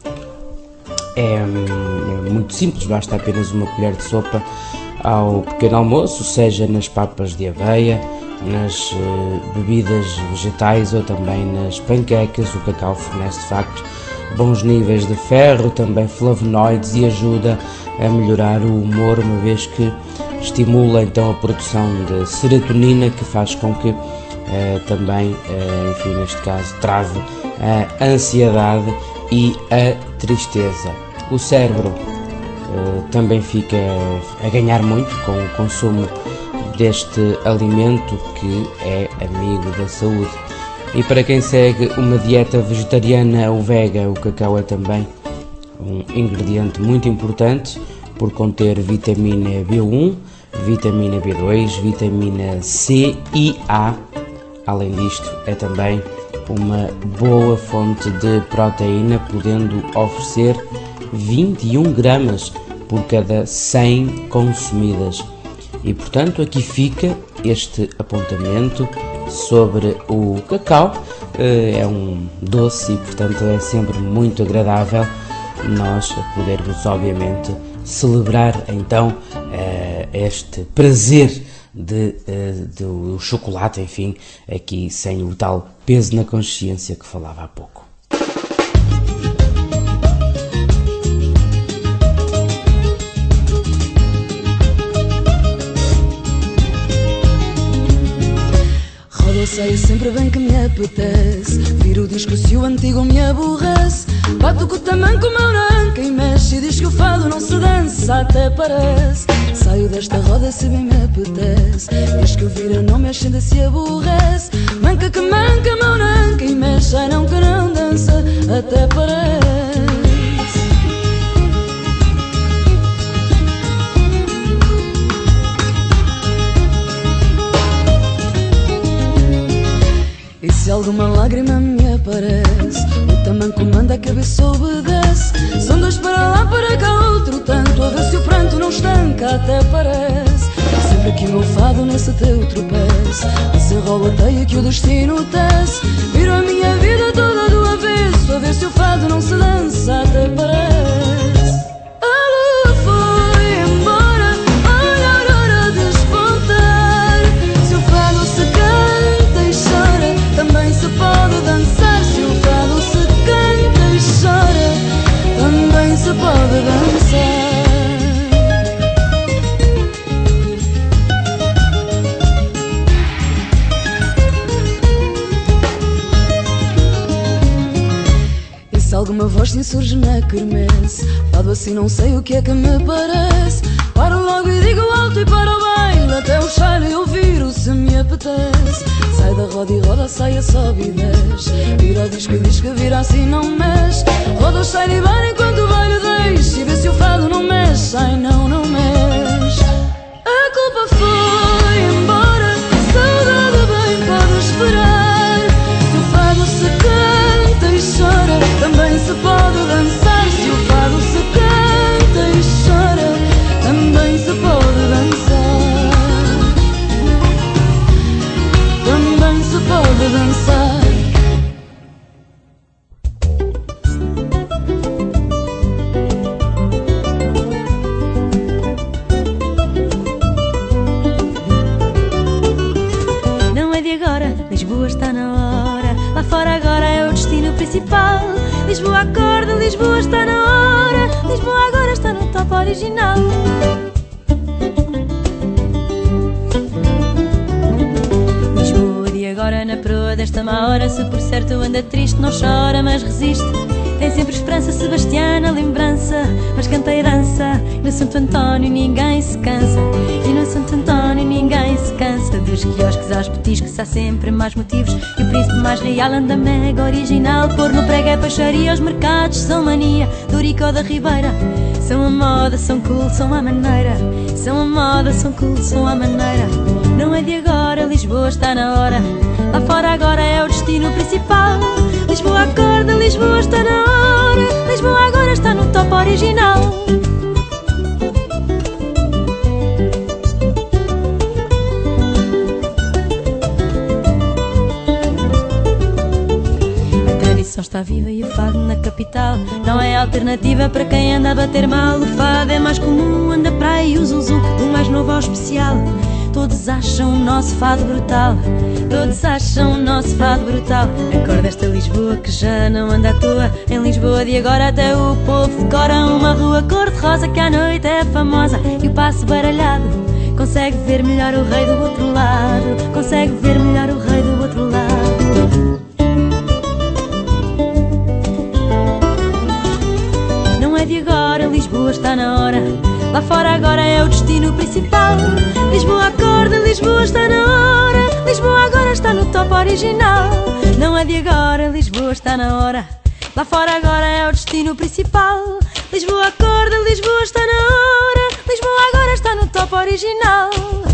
é, é muito simples, basta apenas uma colher de sopa ao pequeno almoço, seja nas papas de aveia, nas uh, bebidas vegetais ou também nas panquecas. O cacau fornece de facto bons níveis de ferro, também flavonoides, e ajuda a melhorar o humor, uma vez que estimula então a produção de serotonina, que faz com que uh, também, uh, enfim, neste caso, trave a ansiedade e a tristeza. O cérebro uh, também fica a ganhar muito com o consumo deste alimento que é amigo da saúde. E para quem segue uma dieta vegetariana ou vega, o cacau é também um ingrediente muito importante por conter vitamina B um, vitamina B dois, vitamina C e A. Além disto, é também uma boa fonte de proteína, podendo oferecer vinte e um gramas por cada cem consumidas. E portanto aqui fica este apontamento sobre o cacau. É um doce e portanto é sempre muito agradável nós podermos obviamente celebrar então este prazer de, do chocolate, enfim, aqui sem o tal peso na consciência que falava há pouco. Eu sei sempre bem que me apetece viro o disco se o antigo me aborrece. Bato com o tamanco, meu nanca e mexe e diz que o fado não se dança, até parece. Saio desta roda se bem me apetece, diz que o vira não mexe ainda se aborrece. Manca que manca, meu nanca e mexe, ai não que não dança, até parece. E se alguma lágrima me aparece, o tamanco manda, a cabeça obedece. São dois para lá, para cá, outro tanto, a ver se o pranto não estanca, até parece. Sempre que o meu fado nesse teu tropeço, desenrola a teia que o destino tece. Viro a minha vida toda do avesso, a ver se o fado não se dança, até parece. A lua foi embora, olha a aurora despontar. Se o fado se canta e chora, também se pode dançar. Se o fado se canta e chora, também se pode dançar. E se alguma voz se insurge na quermesse, fado assim não sei o que é que me parece. Paro logo e digo alto e para o baile, até o cheiro e ouvir-o se me apetece. Sai da roda e roda, sai a sobe e desce. Vira o disco e diz que vira assim não mexe. Roda o cheiro e vai enquanto o baile deixa. E vê se o fado não mexe, ai não, não mexe. A culpa foi embora, a saudade bem pode esperar. Se o fado se canta e chora, também se pode dançar. Se o fado se canta e chora, também se pode dançar. Também se pode dançar. Não é de agora, Lisboa está na hora. Lá fora agora é o destino principal. Lisboa acorda, Lisboa está na hora. Lisboa agora está no top original. Lisboa de agora na proa desta má hora. Se por certo anda triste não chora, mas resiste. Tem sempre esperança, Sebastiana, lembrança. Mas canta e dança, no Santo António ninguém se cansa. E no Santo António ninguém se cansa. Dos quiosques aos petiscos há sempre mais motivos. E o príncipe mais real anda mega original. Pôr no prego é peixaria, os mercados são mania. Do Rico ou da Ribeira são a moda, são cool, são a maneira. São a moda, são cool, são a maneira. Não é de agora, Lisboa está na hora. Lá fora agora é o destino principal. Lisboa acorda, Lisboa está na hora. Lisboa agora está no top original. A tradição está viva e o fado na capital não é alternativa para quem anda a bater mal. O fado é mais comum, anda para aí o zuzu, do mais novo ao especial. Todos acham o nosso fado brutal. Todos acham o nosso fado brutal. A cor desta Lisboa que já não anda à toa. Em Lisboa de agora até o povo decora uma rua cor-de-rosa que à noite é famosa. E o passo baralhado consegue ver melhor o rei do outro lado. Consegue ver melhor o rei do outro lado. original. Não é de agora, Lisboa está na hora. Lá fora agora é o destino principal. Lisboa acorda, Lisboa está na hora. Lisboa agora está no top original.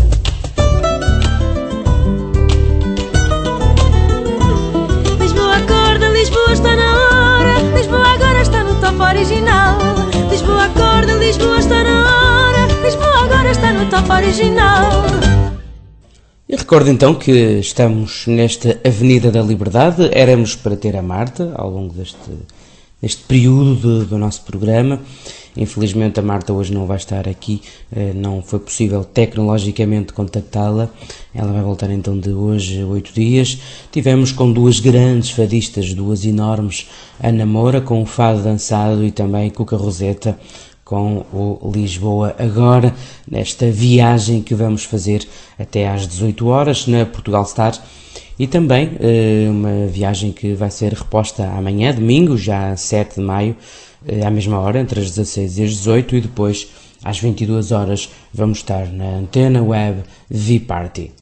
Lisboa acorda, Lisboa está na hora. Lisboa agora está no top original. Lisboa acorda, Lisboa está na hora. Lisboa agora está no top original. E recordo então que estamos nesta Avenida da Liberdade. Éramos para ter a Marta ao longo deste, deste período do, do nosso programa. Infelizmente a Marta hoje não vai estar aqui, não foi possível tecnologicamente contactá-la. Ela vai voltar então de hoje a oito dias. Tivemos com duas grandes fadistas, duas enormes, Ana Moura com o Fado Dançado e também Cuca Roseta com o Lisboa Agora, nesta viagem que vamos fazer até às dezoito horas na Portugal Star, e também eh, uma viagem que vai ser reposta amanhã, domingo, já sete de maio, eh, à mesma hora, entre as dezasseis e as dezoito, e depois às vinte e duas horas vamos estar na Antena Web V-Party.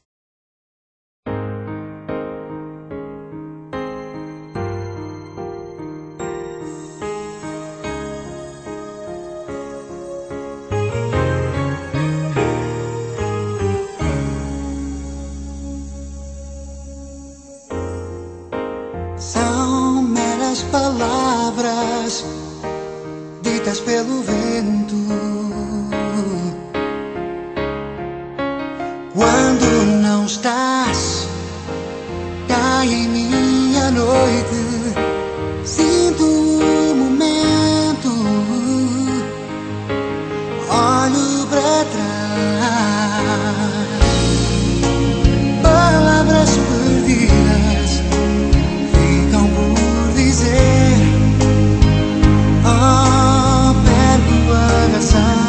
São meras palavras ditas pelo vento. Quando não estás, cai em mim a noite. Sinto o momento, olho pra trás. Palavras perdidas ficam por dizer. Oh, perco a razão.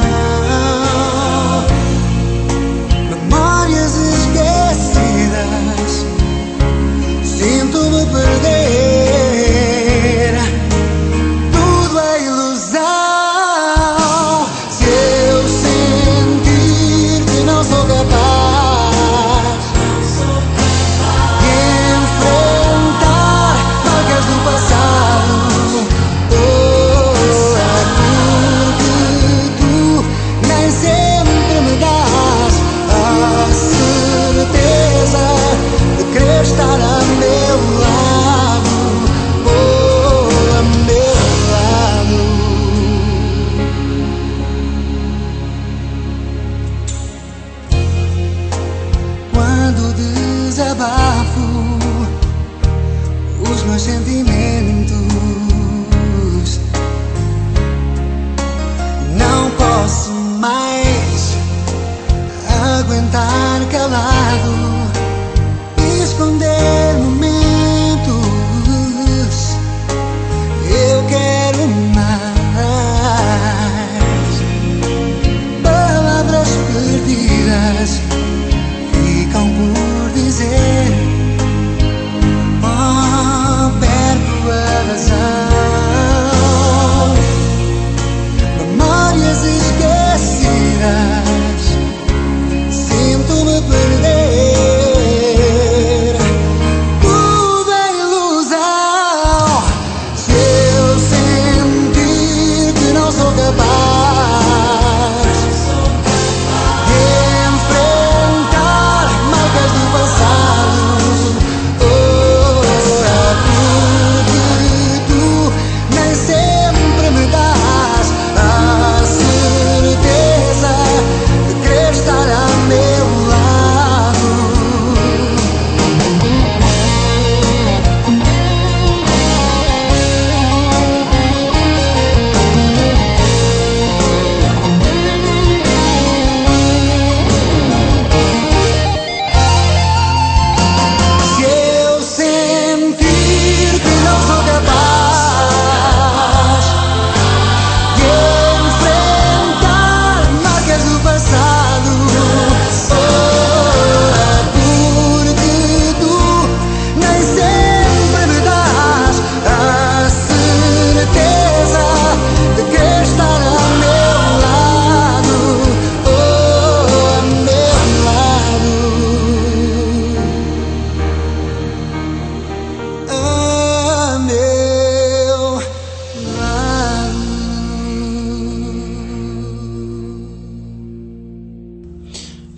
Memórias esquecidas, sinto-me perder. Tudo é ilusão. Se eu sentir que não sou capaz de enfrentar marcas do passado, oh, é porque tu nem sempre me dás a certeza de querer estar a meu lado.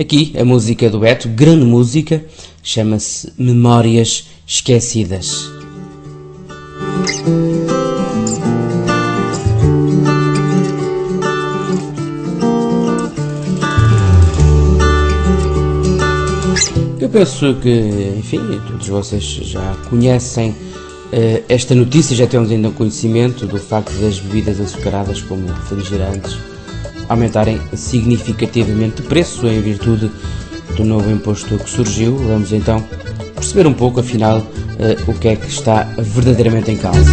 Aqui a música do Beto, grande música, chama-se Memórias Esquecidas. Eu penso que, enfim, todos vocês já conhecem uh, esta notícia, já temos ainda conhecimento do facto das bebidas açucaradas como refrigerantes aumentarem significativamente de preço em virtude do novo imposto que surgiu. Vamos então perceber um pouco, afinal, uh, o que é que está verdadeiramente em causa.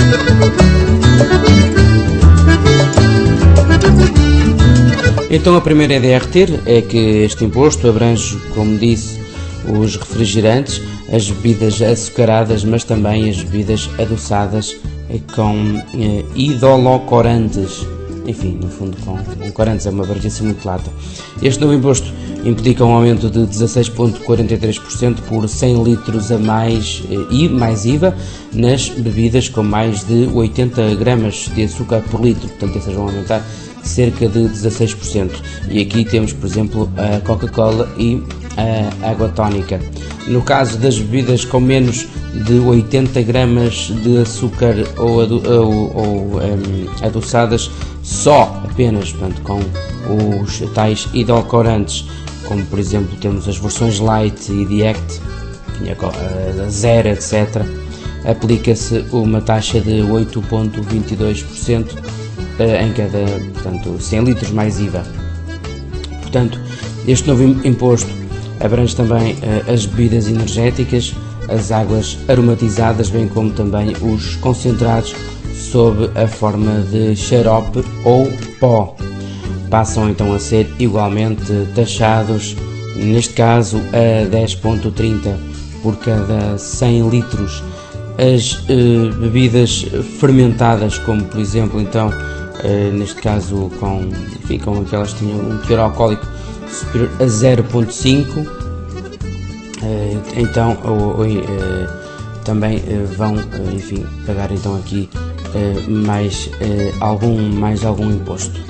Então a primeira ideia a reter é que este imposto abrange, como disse, os refrigerantes, as bebidas açucaradas, mas também as bebidas adoçadas com eh, idolocorantes. Enfim, no fundo, com, com corantes, é uma abreviação muito lata. Este novo imposto implica um aumento de dezasseis vírgula quarenta e três por cento por cem litros a mais e mais I V A nas bebidas com mais de oitenta gramas de açúcar por litro. Portanto, esses vão aumentar cerca de dezasseis por cento. E aqui temos, por exemplo, a Coca-Cola e a água tónica. No caso das bebidas com menos de oitenta gramas de açúcar ou, ado ou, ou um, adoçadas, só apenas, portanto, com os tais edulcorantes, como por exemplo temos as versões Light e Direct, a Zero, etcétera, aplica-se uma taxa de oito vírgula vinte e dois por cento em cada, portanto, cem litros mais I V A. Portanto, este novo imposto abrange também uh, as bebidas energéticas, as águas aromatizadas, bem como também os concentrados sob a forma de xarope ou pó. Passam então a ser igualmente taxados, neste caso a dez vírgula trinta por cada cem litros. As uh, bebidas fermentadas, como por exemplo então, uh, neste caso com, enfim, com aquelas que tinham um teor alcoólico superior a zero vírgula cinco, uh, então ou, ou, uh, também uh, vão uh, enfim, pagar então aqui uh, mais, uh, algum, mais algum imposto.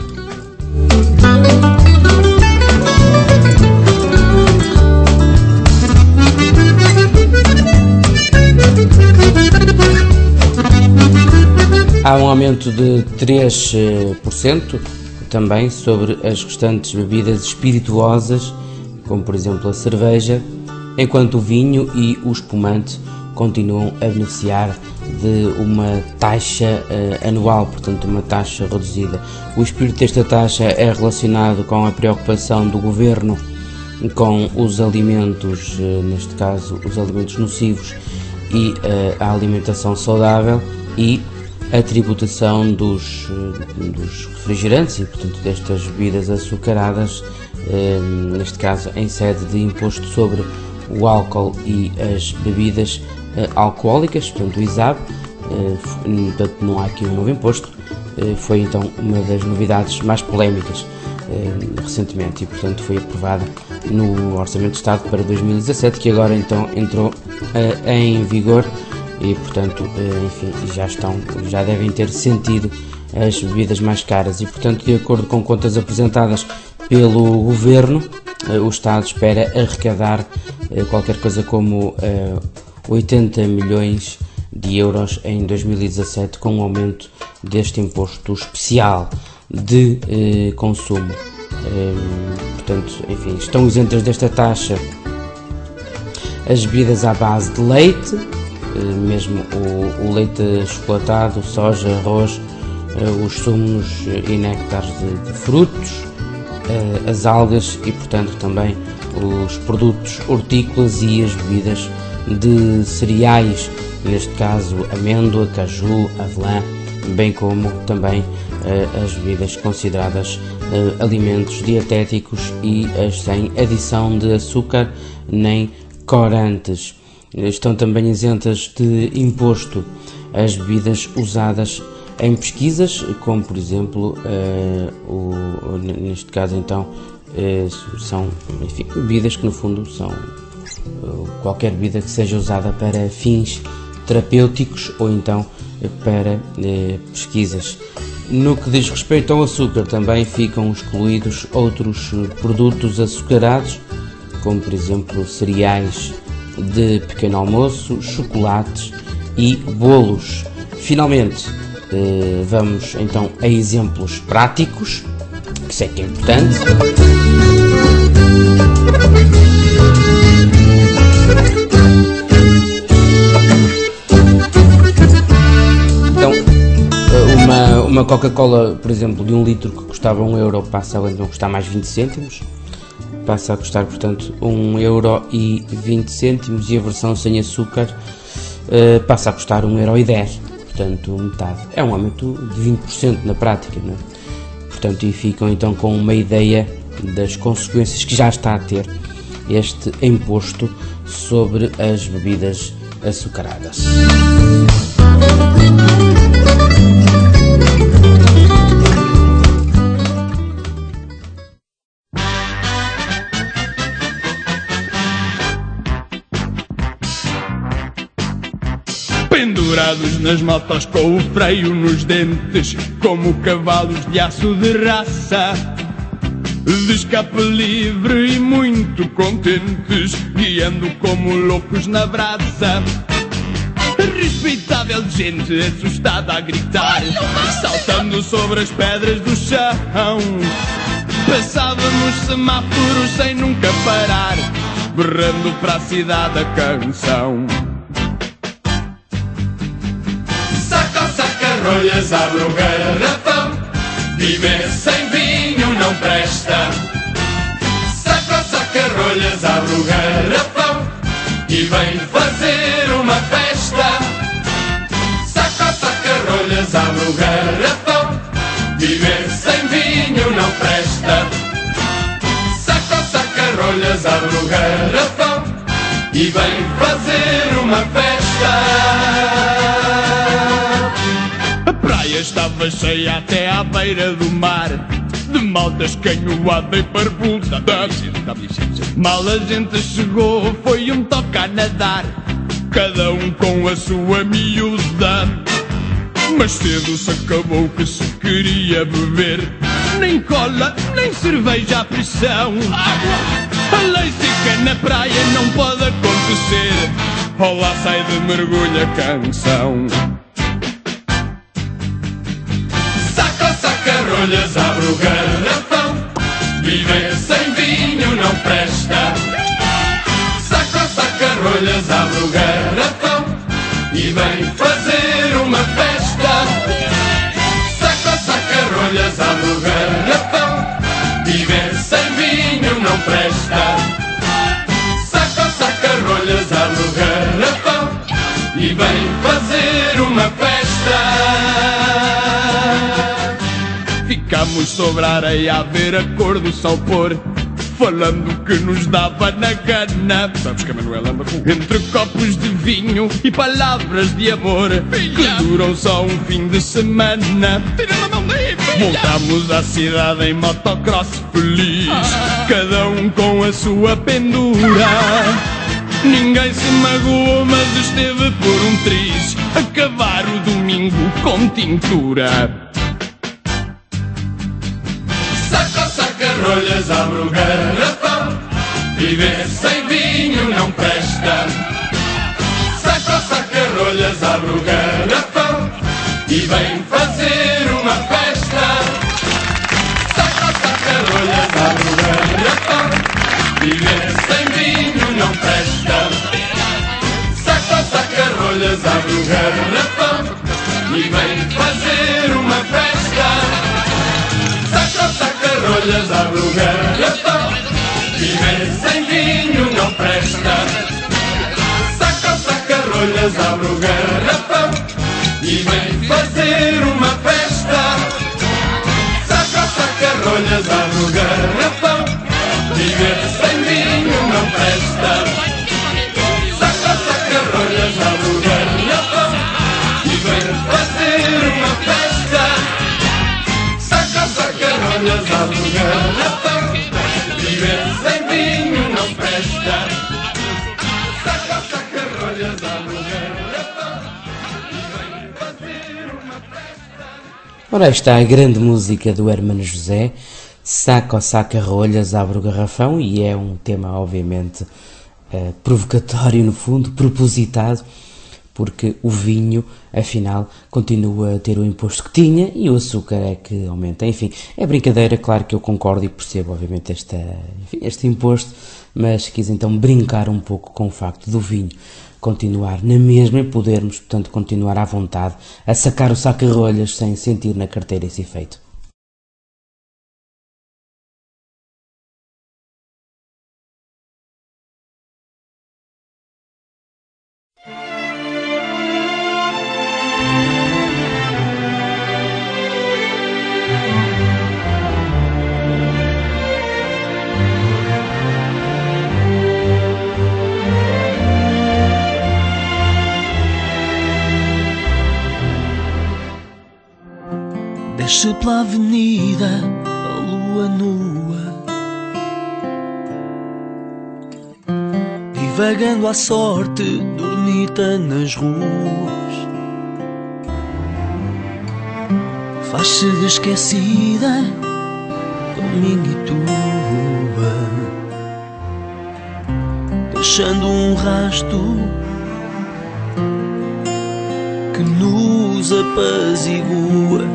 Há um aumento de três por cento também sobre as restantes bebidas espirituosas, como por exemplo a cerveja, enquanto o vinho e o espumante continuam a beneficiar de uma taxa uh, anual, portanto uma taxa reduzida. O espírito desta taxa é relacionado com a preocupação do Governo com os alimentos, uh, neste caso os alimentos nocivos e uh, a alimentação saudável, e a tributação dos, dos refrigerantes e, portanto, destas bebidas açucaradas, eh, neste caso em sede de imposto sobre o álcool e as bebidas eh, alcoólicas, portanto o I S A B, eh, portanto não há aqui um novo imposto, eh, foi então uma das novidades mais polémicas eh, recentemente e, portanto, foi aprovada no Orçamento de Estado para dois mil e dezassete, que agora então entrou eh, em vigor. E, portanto, enfim, já estão, já devem ter sentido as bebidas mais caras. E, portanto, de acordo com contas apresentadas pelo Governo, o Estado espera arrecadar qualquer coisa como oitenta milhões de euros em dois mil e dezassete, com o aumento deste imposto especial de consumo. Portanto, enfim, estão isentas desta taxa as bebidas à base de leite, mesmo o, o leite chocolatado, soja, arroz, os sumos e néctares de, de frutos, as algas e, portanto, também os produtos hortícolas e as bebidas de cereais, neste caso amêndoa, caju, avelã, bem como também as bebidas consideradas alimentos dietéticos e as sem adição de açúcar nem corantes. Estão também isentas de imposto as bebidas usadas em pesquisas, como por exemplo, uh, o, neste caso então, uh, são, enfim, bebidas que no fundo são uh, qualquer bebida que seja usada para fins terapêuticos ou então uh, para uh, pesquisas. No que diz respeito ao açúcar, também ficam excluídos outros produtos açucarados, como por exemplo cereais de pequeno almoço, chocolates e bolos. Finalmente, vamos então a exemplos práticos, que isso é que é importante. Então, uma, uma Coca-Cola, por exemplo, de um litro que custava um euro, passa a então custar mais vinte cêntimos. Passa a custar, portanto, um euro e vinte cêntimos, e a versão sem açúcar uh, passa a custar um euro e dez, portanto, metade. É um aumento de vinte por cento na prática, não é? Portanto, e ficam então com uma ideia das consequências que já está a ter este imposto sobre as bebidas açucaradas. Pendurados nas motos com o freio nos dentes, como cavalos de aço de raça, de escape livre e muito contentes, guiando como loucos na brasa. Respeitável gente assustada a gritar, saltando sobre as pedras do chão. Passávamos semáforos sem nunca parar, berrando para a cidade a canção. Rolhas, abre o garrafão, viver sem vinho não presta. Saca, saca, rolhas, abre o garrafão e vem fazer uma festa. Saca, saca, rolhas, abre o garrafão, viver sem vinho não presta. Saca, saca, rolhas, abre o garrafão e vem fazer uma festa. A praia estava cheia até à beira do mar, de malta escanhoada e parvulta. Mal a gente chegou, foi um toque a nadar, cada um com a sua miúda. Mas cedo se acabou que se queria beber, nem cola, nem cerveja à pressão. A lei seca na praia não pode acontecer, olá sai de mergulho a canção. Rolhas, abre o garrafão, viver sem vinho não presta. Saca, saca, rolhas, abre o garrafão e vem fazer uma festa. Saca, saca, rolhas, abre o garrafão, viver sem vinho não presta. Saca, saca, rolhas, abre o garrafão e vem fazer uma festa. Ficámos sobre a areia a ver a cor do sol pôr, falando que nos dava na cana. Sabes que a Manuela anda com... Entre copos de vinho e palavras de amor, filha, que duram só um fim de semana. Tira a mão daí, filha. Voltámos à cidade em motocross feliz, ah, cada um com a sua pendura. Ninguém se magoou, mas esteve por um triz, acabar o domingo com tintura. Rolhas, abre o garrafão, viver sem vinho não presta. Saca, saca, rolhas, abre o garrafão e vem fazer uma festa. Saca, saca, rolhas, abre o garrafão, viver sem vinho não presta. Saca, saca, rolhas, abre o garrafão e vem fazer uma festa. Saca, saca, rolhas, abre o garrafão, viver sem vinho não presta. Saca, saca, rolhas, abre o garrafão e vem fazer uma festa. Saca, saca, rolhas, abre o garrafão, viver sem vinho não presta. Saca, saca, rolhas, abre o garrafão e vem fazer uma festa. Saca, saca, rolhas, abre o garrafão, viver sem vinho não presta. Saca, saca, rolhas, abre o garrafão e vem fazer uma festa. Ora, está a grande música do Hermano José, Saca ou saca rolhas, abre o garrafão, e é um tema obviamente uh, provocatório no fundo, propositado, porque o vinho, afinal, continua a ter o imposto que tinha e o açúcar é que aumenta. Enfim, é brincadeira, claro que eu concordo e percebo obviamente esta, enfim, este imposto, mas quis então brincar um pouco com o facto do vinho continuar na mesma e podermos, portanto, continuar à vontade a sacar o saca-rolhas sem sentir na carteira esse efeito. Desce pela avenida a lua nua, divagando à sorte, dormita nas ruas. Faz-se de esquecida domingo e tua, deixando um rasto que nos apazigua.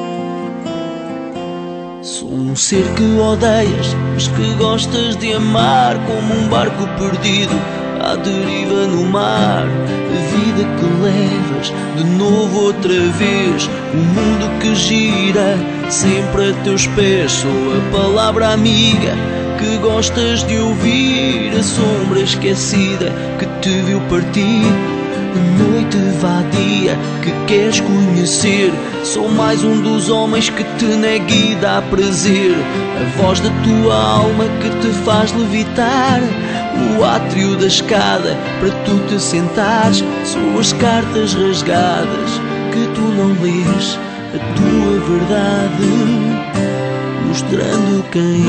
Sou um ser que odeias, mas que gostas de amar, como um barco perdido à deriva no mar. A vida que levas de novo outra vez, o mundo que gira sempre a teus pés. Sou a palavra amiga que gostas de ouvir, a sombra esquecida que te viu partir. A noite vadia que queres conhecer, sou mais um dos homens que te nega e dá prazer. A voz da tua alma que te faz levitar, o átrio da escada para tu te sentares. São as cartas rasgadas que tu não lês, a tua verdade mostrando quem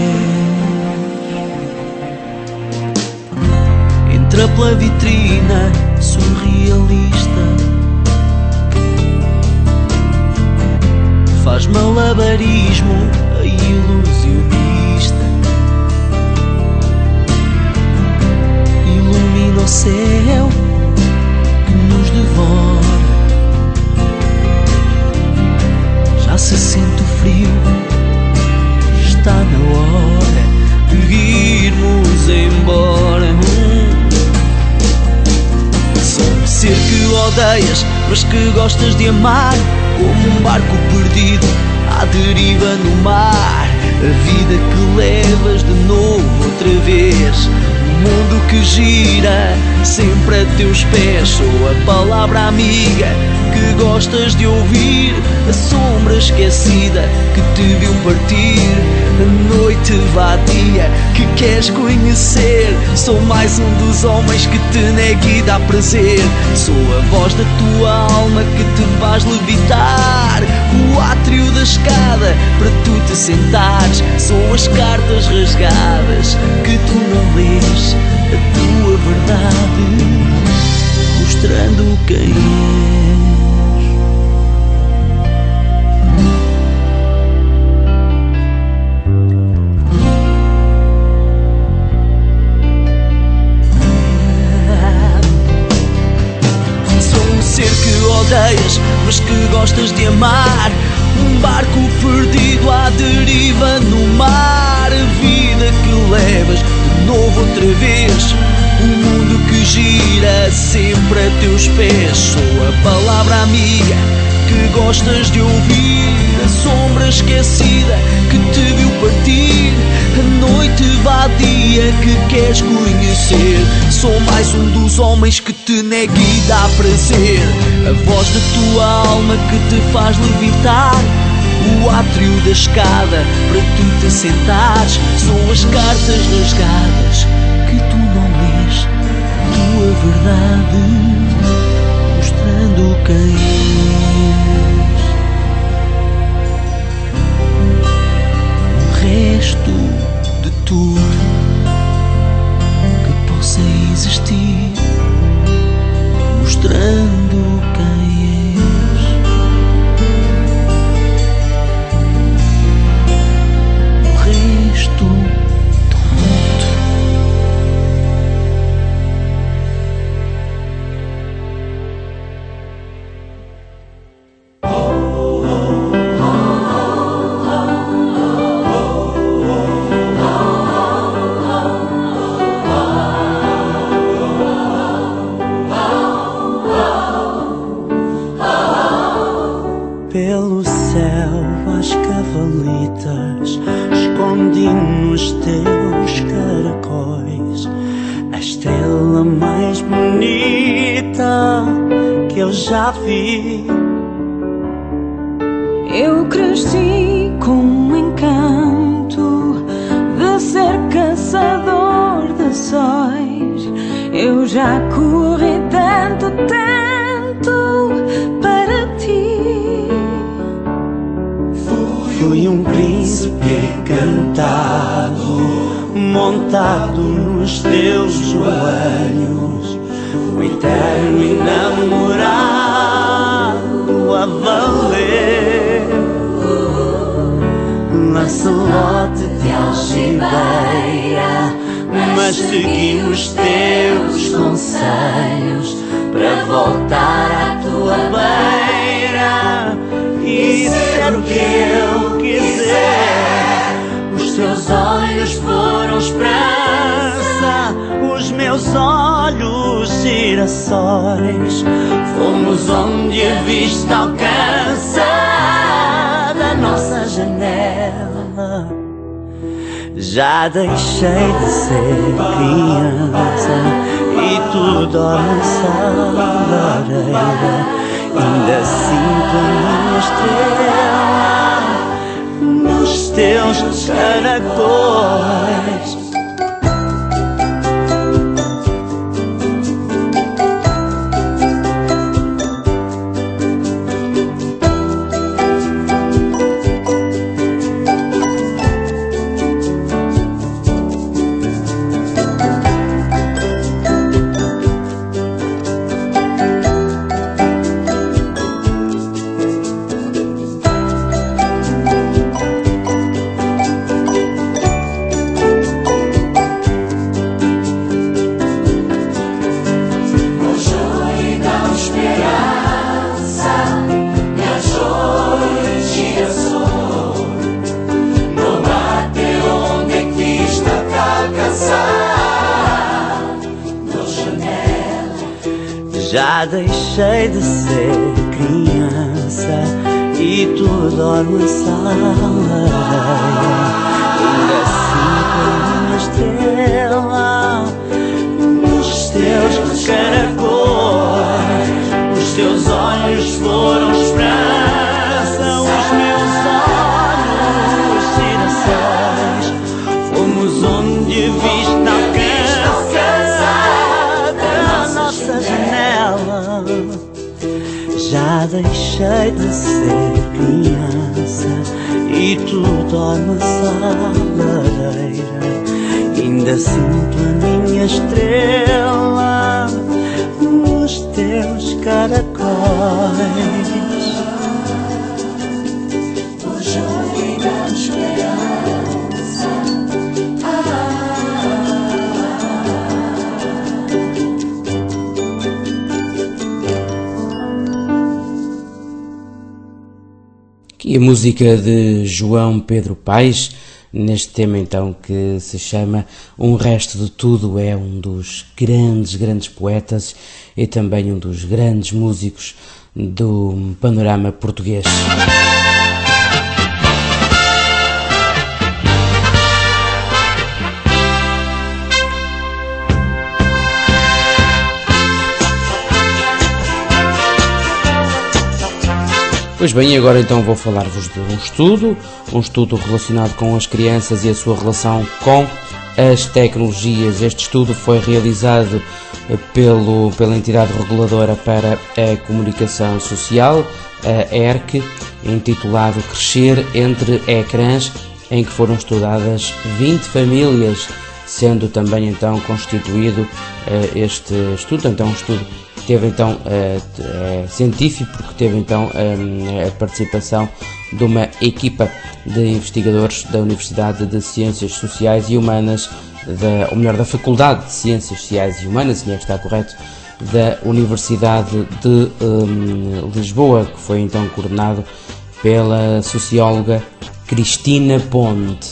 és. Entra pela vitrina surrealista, faz malabarismo a ilusionista, ilumina o céu que nos devora. Já se sente o frio, está na hora de irmos embora. Sou um ser que odeias, mas que gostas de amar, como um barco perdido à deriva no mar. A vida que levas de novo outra vez, o mundo que gira sempre a teus pés. Sou a palavra amiga que gostas de ouvir, a sombra esquecida que te viu partir. A noite vadia que queres conhecer, sou mais um dos homens que te nega e dá prazer. Sou a voz da tua alma que te faz levitar, o átrio da escada para tu te sentares. São as cartas rasgadas que tu não lês, a tua verdade mostrando quem és. Odeias, mas que gostas de amar, um barco perdido à deriva no mar. A vida que levas de novo outra vez, o mundo que gira sempre a teus pés. Sou a palavra amiga que gostas de ouvir, a sombra esquecida que te viu partir. A noite vadia que queres conhecer, sou mais um dos homens que te nega e dá prazer. A voz da tua alma que te faz levitar, o átrio da escada para tu te sentares. São as cartas rasgadas que tu não lês, a tua verdade mostrando quem és. O resto de tudo que possa existir, mostrando quem és. pelo céu as cavalitas, escondi nos teus caracóis a estrela mais bonita que eu já vi. Eu cresci com um encanto de ser caçador de sóis. Eu já corri tanto, tanto para ti. Fui um príncipe encantado, montado nos teus joelhos, o eterno enamorado a valer. Lancelote de algibeira, mas segui os teus conselhos para voltar à tua beira e ser o que eu quiser. Os teus olhos foram esperança, os meus olhos girassóis. Fomos onde a vista alcança da nossa janela. Já deixei de ser criança e tu dormes à lareira. Ainda sinto a minha estrela nos teus caracóis. Já deixei de ser criança e tu dormes à lareira. Ainda sinto a minha estrela nos teus caracóis. Os teus olhos foram esperança, os meus olhos girassóis. Fomos onde a vista alcança da nossa janela. Já deixei de ser criança e tu dormes à lareira. Ainda sinto a minha estrela nos teus caracóis. Hoje eu vim dar esperança. E a música de João Pedro Paes, neste tema então que se chama Um Resto de Tudo, é um dos grandes, grandes poetas e também um dos grandes músicos do panorama português. Pois bem, agora então vou falar-vos de um estudo, um estudo relacionado com as crianças e a sua relação com as tecnologias. Este estudo foi realizado pelo, pela entidade reguladora para a comunicação social, a E R C, intitulado Crescer entre Ecrãs, em que foram estudadas vinte famílias, sendo também então constituído este estudo, então um estudo teve então uh, uh, científico, porque teve então um, a participação de uma equipa de investigadores da Universidade de Ciências Sociais e Humanas, da, ou melhor, da Faculdade de Ciências Sociais e Humanas, se é que está correto, da Universidade de um, Lisboa, que foi então coordenado pela socióloga Cristina Ponte.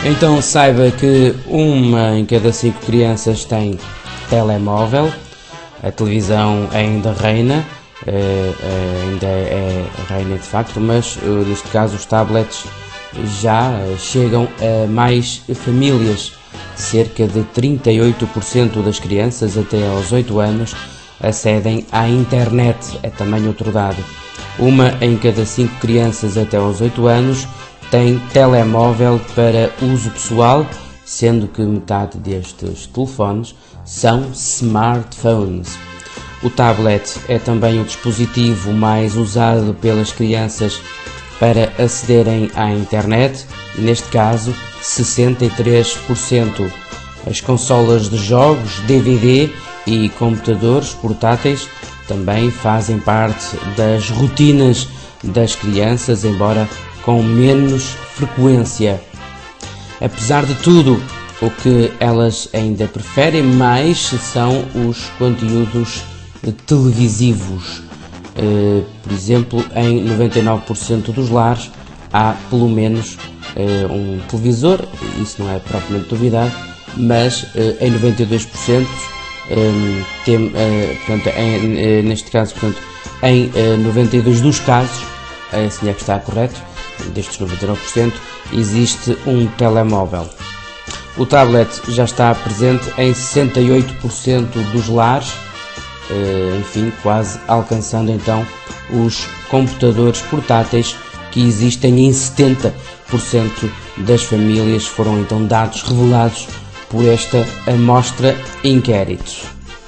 Então saiba que uma em cada cinco crianças tem telemóvel. A televisão ainda reina, ainda é reina de facto, mas neste caso os tablets já chegam a mais famílias. Cerca de trinta e oito por cento das crianças até aos oito anos acedem à internet, é também outro dado. Uma em cada cinco crianças até aos oito anos tem telemóvel para uso pessoal, sendo que metade destes telefones são smartphones. O tablet é também o dispositivo mais usado pelas crianças para acederem à internet, neste caso sessenta e três por cento. As consolas de jogos, D V D e computadores portáteis também fazem parte das rotinas das crianças, embora com menos frequência. Apesar de tudo, o que elas ainda preferem mais são os conteúdos televisivos. Por exemplo, em noventa e nove por cento dos lares há pelo menos um televisor, isso não é propriamente novidade, mas em noventa e dois por cento, tem, portanto, em, neste caso, portanto, em noventa e dois dos casos, assim é que está correto, destes noventa e nove por cento, existe um telemóvel. O tablet já está presente em sessenta e oito por cento dos lares, enfim, quase alcançando então os computadores portáteis que existem em setenta por cento das famílias. Foram então dados revelados por esta amostra inquérito.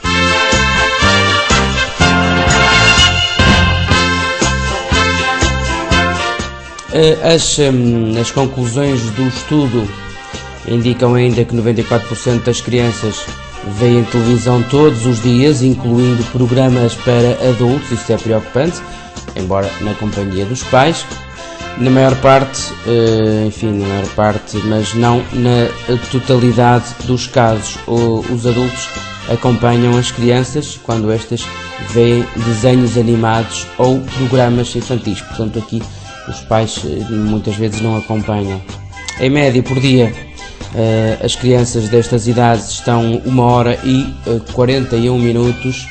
As, as conclusões do estudo indicam ainda que noventa e quatro por cento das crianças veem televisão todos os dias, incluindo programas para adultos. Isto é preocupante, embora na companhia dos pais. Na maior parte, enfim, na maior parte, mas não na totalidade dos casos, os adultos acompanham as crianças quando estas veem desenhos animados ou programas infantis. Portanto, aqui os pais muitas vezes não acompanham. Em média, por dia, as crianças destas idades estão uma hora e quarenta e um minutos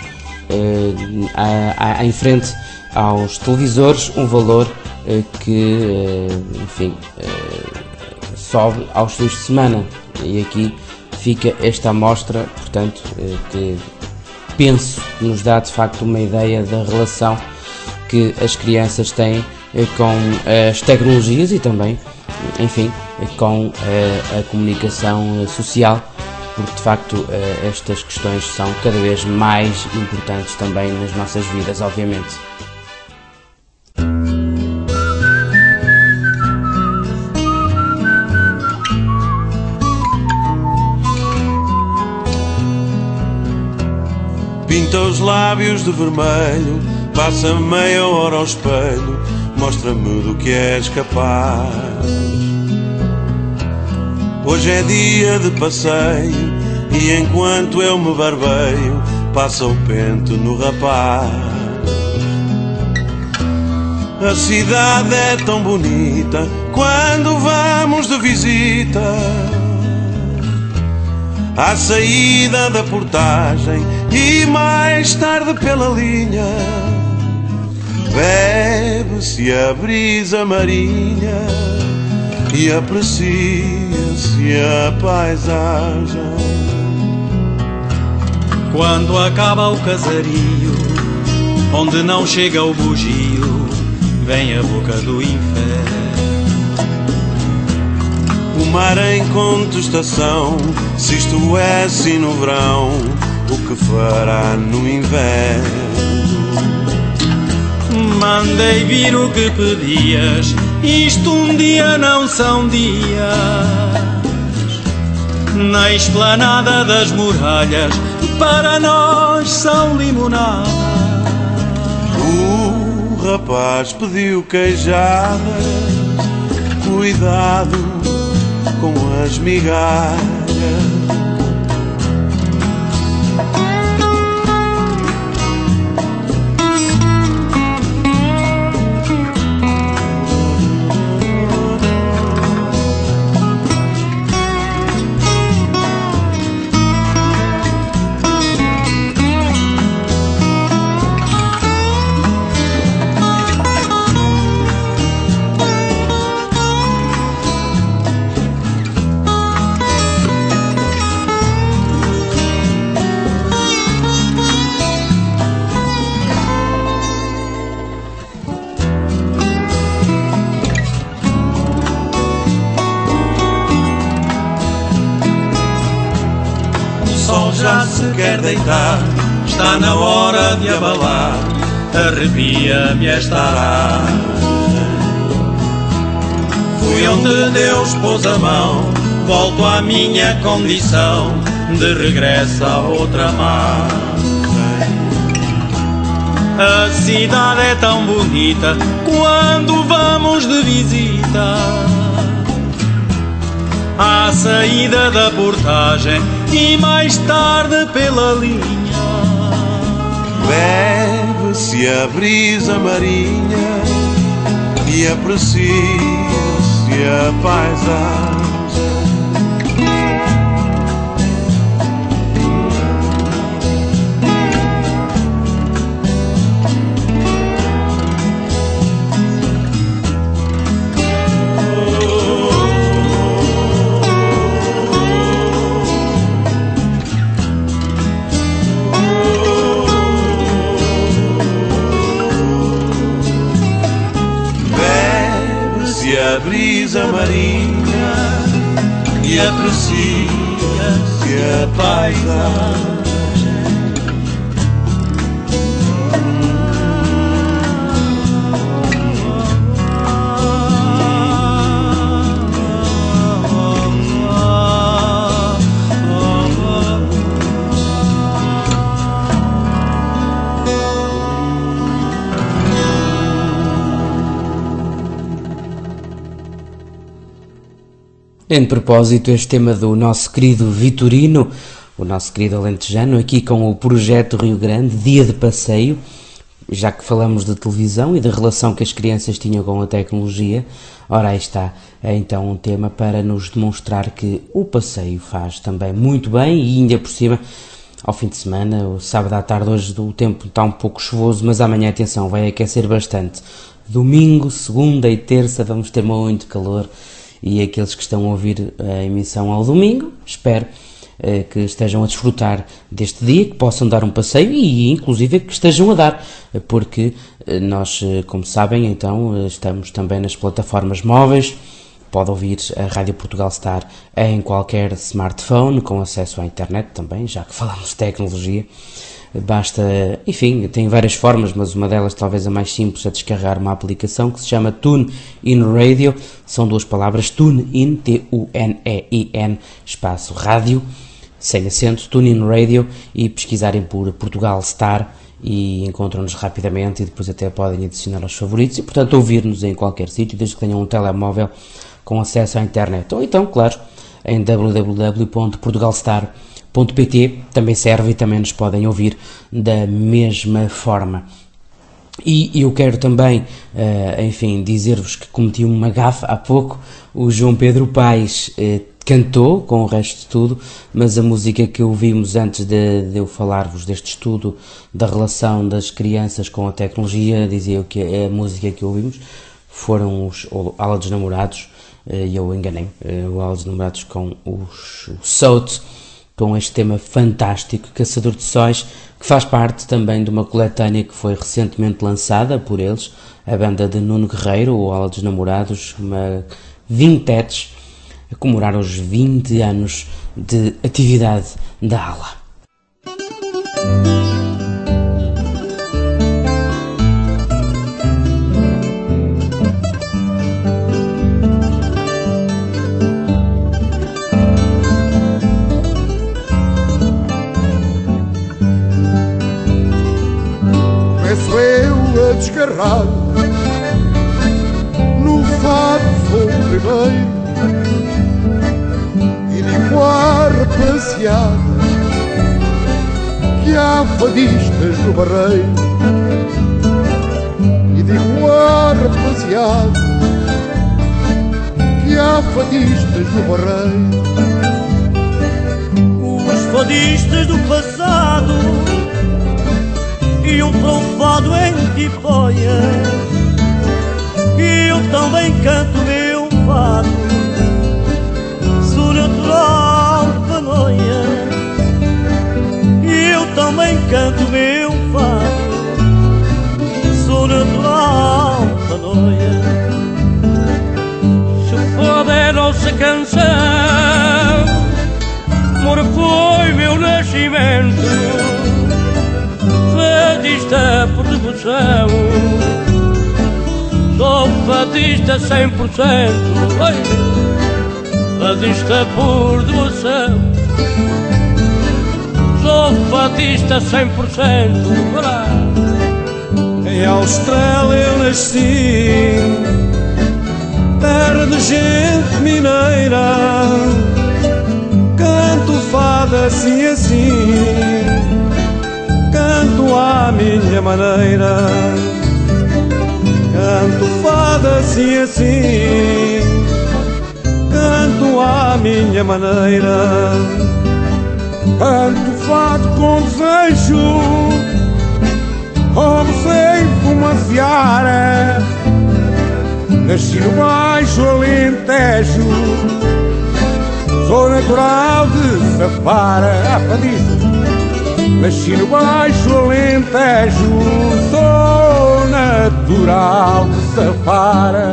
em frente aos televisores, um valor que, enfim, sobe aos fins de semana. E aqui fica esta amostra, portanto, que penso que nos dá de facto uma ideia da relação que as crianças têm com as tecnologias e também, enfim, com a, a comunicação social, porque de facto estas questões são cada vez mais importantes também nas nossas vidas, obviamente. Pinta os lábios de vermelho, passa meia hora ao espelho, mostra-me do que és capaz. Hoje é dia de passeio e enquanto eu me barbeio, passa o pente no rapaz. A cidade é tão bonita quando vamos de visita. À saída da portagem e mais tarde pela linha, bebe-se a brisa marinha e aprecia-se a paisagem. Quando acaba o casario, onde não chega o bugio, vem a boca do inferno. O mar em contestação, se isto é assim no verão, o que fará no inverno? Mandei vir o que pedias, isto um dia não são dias. Na esplanada das muralhas, para nós são limonadas. O rapaz pediu queijadas, cuidado com as migalhas. já se quer deitar, está na hora de abalar, arrepia-me esta aragem. Fui onde Deus pôs a mão, volto à minha condição, de regresso a outra margem. A cidade é tão bonita quando vamos de visita, à saída da portagem e mais tarde pela linha. Bebe-se a brisa marinha e aprecia-se a paisagem. A brisa marinha e aprecia-se a paisagem. Em propósito, este tema do nosso querido Vitorino, o nosso querido alentejano, aqui com o Projeto Rio Grande, Dia de Passeio, já que falamos de televisão e da relação que as crianças tinham com a tecnologia, ora aí está, é então um tema para nos demonstrar que o passeio faz também muito bem e ainda por cima, ao fim de semana, o sábado à tarde, hoje o tempo está um pouco chuvoso, mas amanhã, atenção, vai aquecer bastante. Domingo, segunda e terça vamos ter muito calor. E aqueles que estão a ouvir a emissão ao domingo, espero eh, que estejam a desfrutar deste dia, que possam dar um passeio e inclusive que estejam a dar, porque eh, nós, eh, como sabem, então eh, estamos também nas plataformas móveis, pode ouvir a Rádio Portugal Star em qualquer smartphone, com acesso à internet também, já que falamos de tecnologia. Basta, enfim, tem várias formas, mas uma delas talvez a mais simples é descarregar uma aplicação que se chama TuneIn Radio, são duas palavras, TuneIn, T U N E I N, espaço rádio, sem acento, TuneIn Radio, e pesquisarem por Portugal Star e encontram-nos rapidamente e depois até podem adicionar aos favoritos e, portanto, ouvir-nos em qualquer sítio, desde que tenham um telemóvel com acesso à internet. Ou então, claro, em w w w ponto portugalstar ponto p t também serve e também nos podem ouvir da mesma forma. E eu quero também, uh, enfim, dizer-vos que cometi uma gafe há pouco. O João Pedro Paes uh, cantou com o resto de tudo, mas a música que ouvimos antes de, de eu falar-vos deste estudo da relação das crianças com a tecnologia, dizia que a música que ouvimos foram os Ala dos Namorados, e uh, eu enganei, uh, o Ala dos Namorados com os, o Sout, com este tema fantástico, Caçador de Sóis, que faz parte também de uma coletânea que foi recentemente lançada por eles, a banda de Nuno Guerreiro, o Ala dos Namorados, uma vintetes, a comemorar os vinte anos de atividade da Ala. Desgarrado no fado vou primeiro e digo à rapaziada que há fadistas no barreiro, e digo à rapaziada que há fadistas no barreiro. Os fadistas do passado e um tromfado em tipóia, e eu também canto meu fado, sou natural de Panoia, e eu também canto meu fado, sou natural de Panoia. Se for a nossa canção, amor foi meu nascimento, nascimento, fadista por devoção. Sou fadista cem por cento, fadista por devoção. Sou fadista cem por cento. Em Austrália eu nasci, terra de gente mineira. Canto fado assim assim, canto à minha maneira. Canto fado assim assim, canto à minha maneira. Canto fado com desejo, como sei fumaciar. Nasci no Baixo Alentejo, sou natural de Safara. Ah, fadista. Nasci no Baixo Alentejo, sou natural de Safara.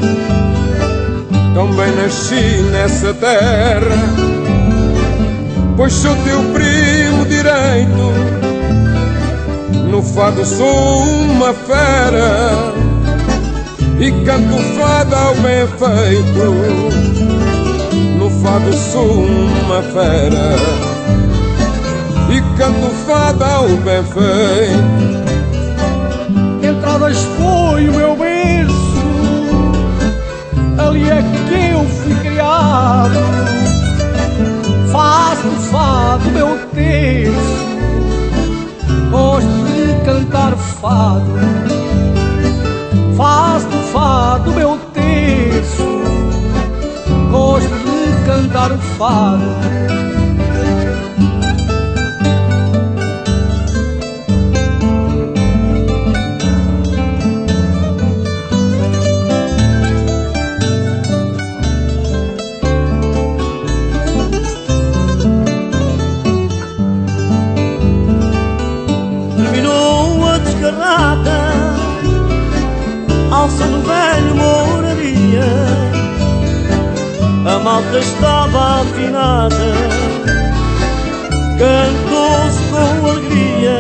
Também nasci nessa terra, pois sou teu primo direito. No fado sou uma fera e canto fado ao bem feito. No fado sou uma fera e canto fado ao bem feito. Entradas foi o meu berço, ali é que eu fui criado. Faço do fado meu terço, gosto de cantar fado. Faço do fado meu terço, gosto de cantar o fado. Ao som do velho Mouraria, a malta estava afinada, cantou-se com alegria.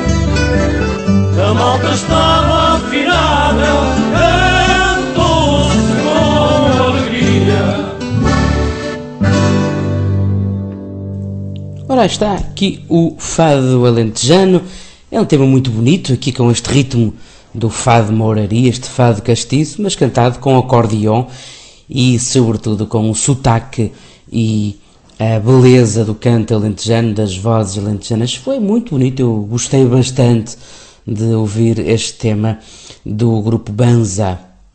A malta estava afinada, cantou-se com alegria. Ora, está aqui o fado alentejano. É um tema muito bonito, aqui com este ritmo do fado Mouraria, este fado castiço, mas cantado com acordeon e, sobretudo, com o sotaque e a beleza do canto alentejano, das vozes alentejanas. Foi muito bonito, eu gostei bastante de ouvir este tema do grupo Banza.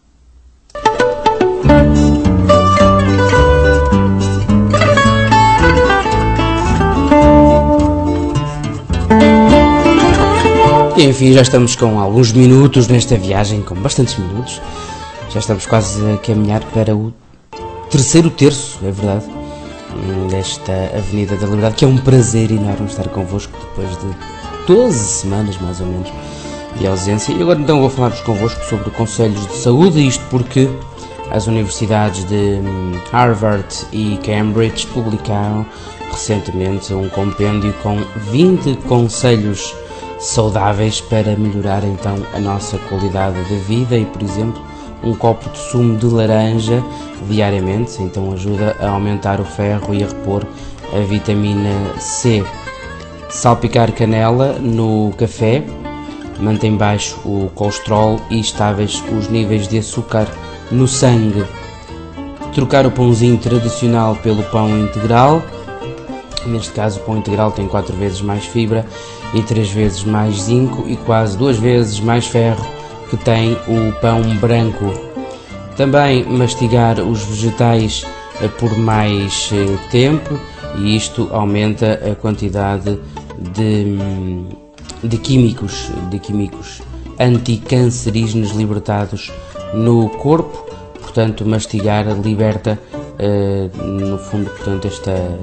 E enfim, já estamos com alguns minutos nesta viagem, com bastantes minutos. Já estamos quase a caminhar para o terceiro terço, é verdade, desta Avenida da Liberdade, que é um prazer enorme estar convosco depois de doze semanas, mais ou menos, de ausência. E agora então vou falar-vos convosco sobre conselhos de saúde, isto porque as universidades de Harvard e Cambridge publicaram recentemente um compêndio com vinte conselhos saudáveis para melhorar então a nossa qualidade de vida. E, por exemplo, um copo de sumo de laranja diariamente então ajuda a aumentar o ferro e a repor a vitamina C. Salpicar canela no café mantém baixo o colesterol e estáveis os níveis de açúcar no sangue. Trocar o pãozinho tradicional pelo pão integral. Neste caso, o pão integral tem quatro vezes mais fibra e três vezes mais zinco e quase duas vezes mais ferro que tem o pão branco. Também mastigar os vegetais por mais tempo, e isto aumenta a quantidade de, de químicos, de químicos anticancerígenos libertados no corpo. Portanto, mastigar liberta, no fundo, portanto, esta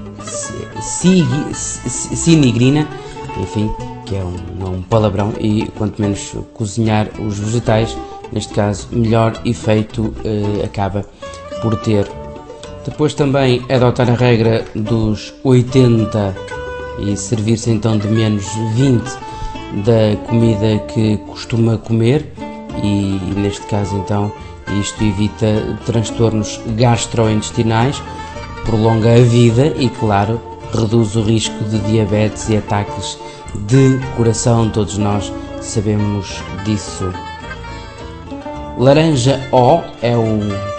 sinigrina, enfim, que é um, um palavrão, e quanto menos cozinhar os vegetais, neste caso, melhor efeito eh, acaba por ter. Depois também adotar a regra dos oitenta e servir-se então de menos vinte da comida que costuma comer e, e neste caso então isto evita transtornos gastrointestinais, prolonga a vida e claro reduz o risco de diabetes e ataques de coração, todos nós sabemos disso. Laranja O é o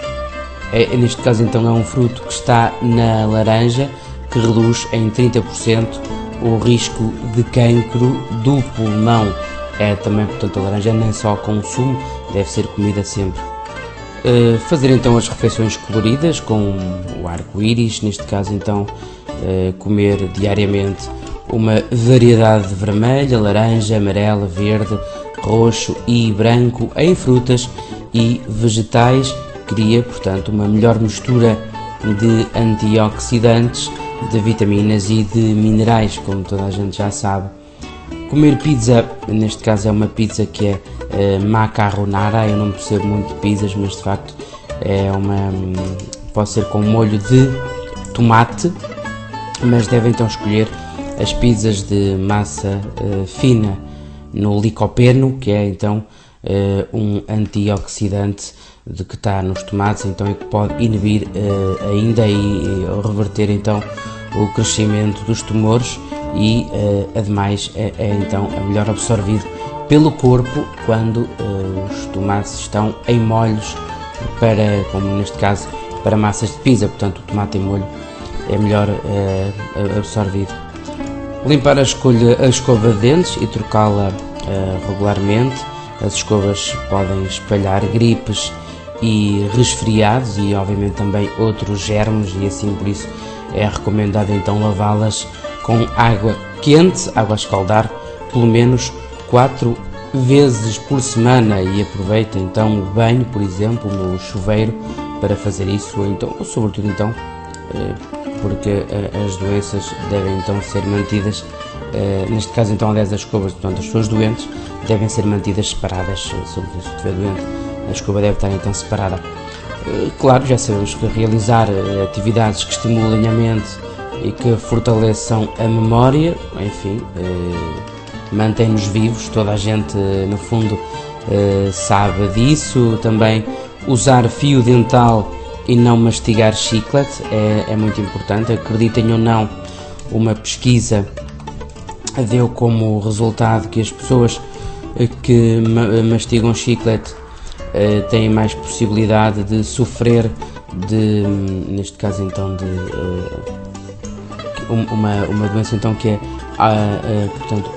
é, neste caso então é um fruto que está na laranja que reduz em trinta por cento o risco de cancro do pulmão. É também, portanto, a laranja nem só consumo, deve ser comida sempre. Uh, fazer então as refeições coloridas com o arco-íris, neste caso então uh, comer diariamente uma variedade de vermelha, laranja, amarela, verde, roxo e branco em frutas e vegetais, cria, portanto, uma melhor mistura de antioxidantes, de vitaminas e de minerais, como toda a gente já sabe. Comer pizza, neste caso é uma pizza que é uh, macarronara, eu não percebo muito de pizzas, mas de facto é uma, pode ser com molho de tomate, mas devem então escolher as pizzas de massa uh, fina no licopeno, que é então uh, um antioxidante de que está nos tomates, então é que pode inibir uh, ainda e, e reverter então o crescimento dos tumores e uh, ademais é, é então é melhor absorvido pelo corpo quando uh, os tomates estão em molhos para, como neste caso, para massas de pizza, portanto o tomate em molho é melhor uh, absorvido. Limpar a, escolha, a escova de dentes e trocá-la uh, regularmente. As escovas podem espalhar gripes e resfriados e obviamente também outros germes e assim por isso é recomendado então lavá-las com água quente, água a escaldar, pelo menos quatro vezes por semana e aproveita então o banho, por exemplo, no chuveiro para fazer isso, ou então, ou sobretudo então, porque as doenças devem então ser mantidas, neste caso então aliás as escovas, portanto as pessoas doentes devem ser mantidas separadas, sobretudo se estiver doente, a escova deve estar então separada. Claro, já sabemos que realizar atividades que estimulem a mente e que fortaleçam a memória, enfim, mantém-nos vivos, toda a gente no fundo sabe disso. Também usar fio dental e não mastigar chiclete é, é muito importante, acreditem ou não, uma pesquisa deu como resultado que as pessoas que mastigam chiclete Uh, têm mais possibilidade de sofrer de, neste caso então, de uh, uma, uma doença então que é, uh, uh, portanto,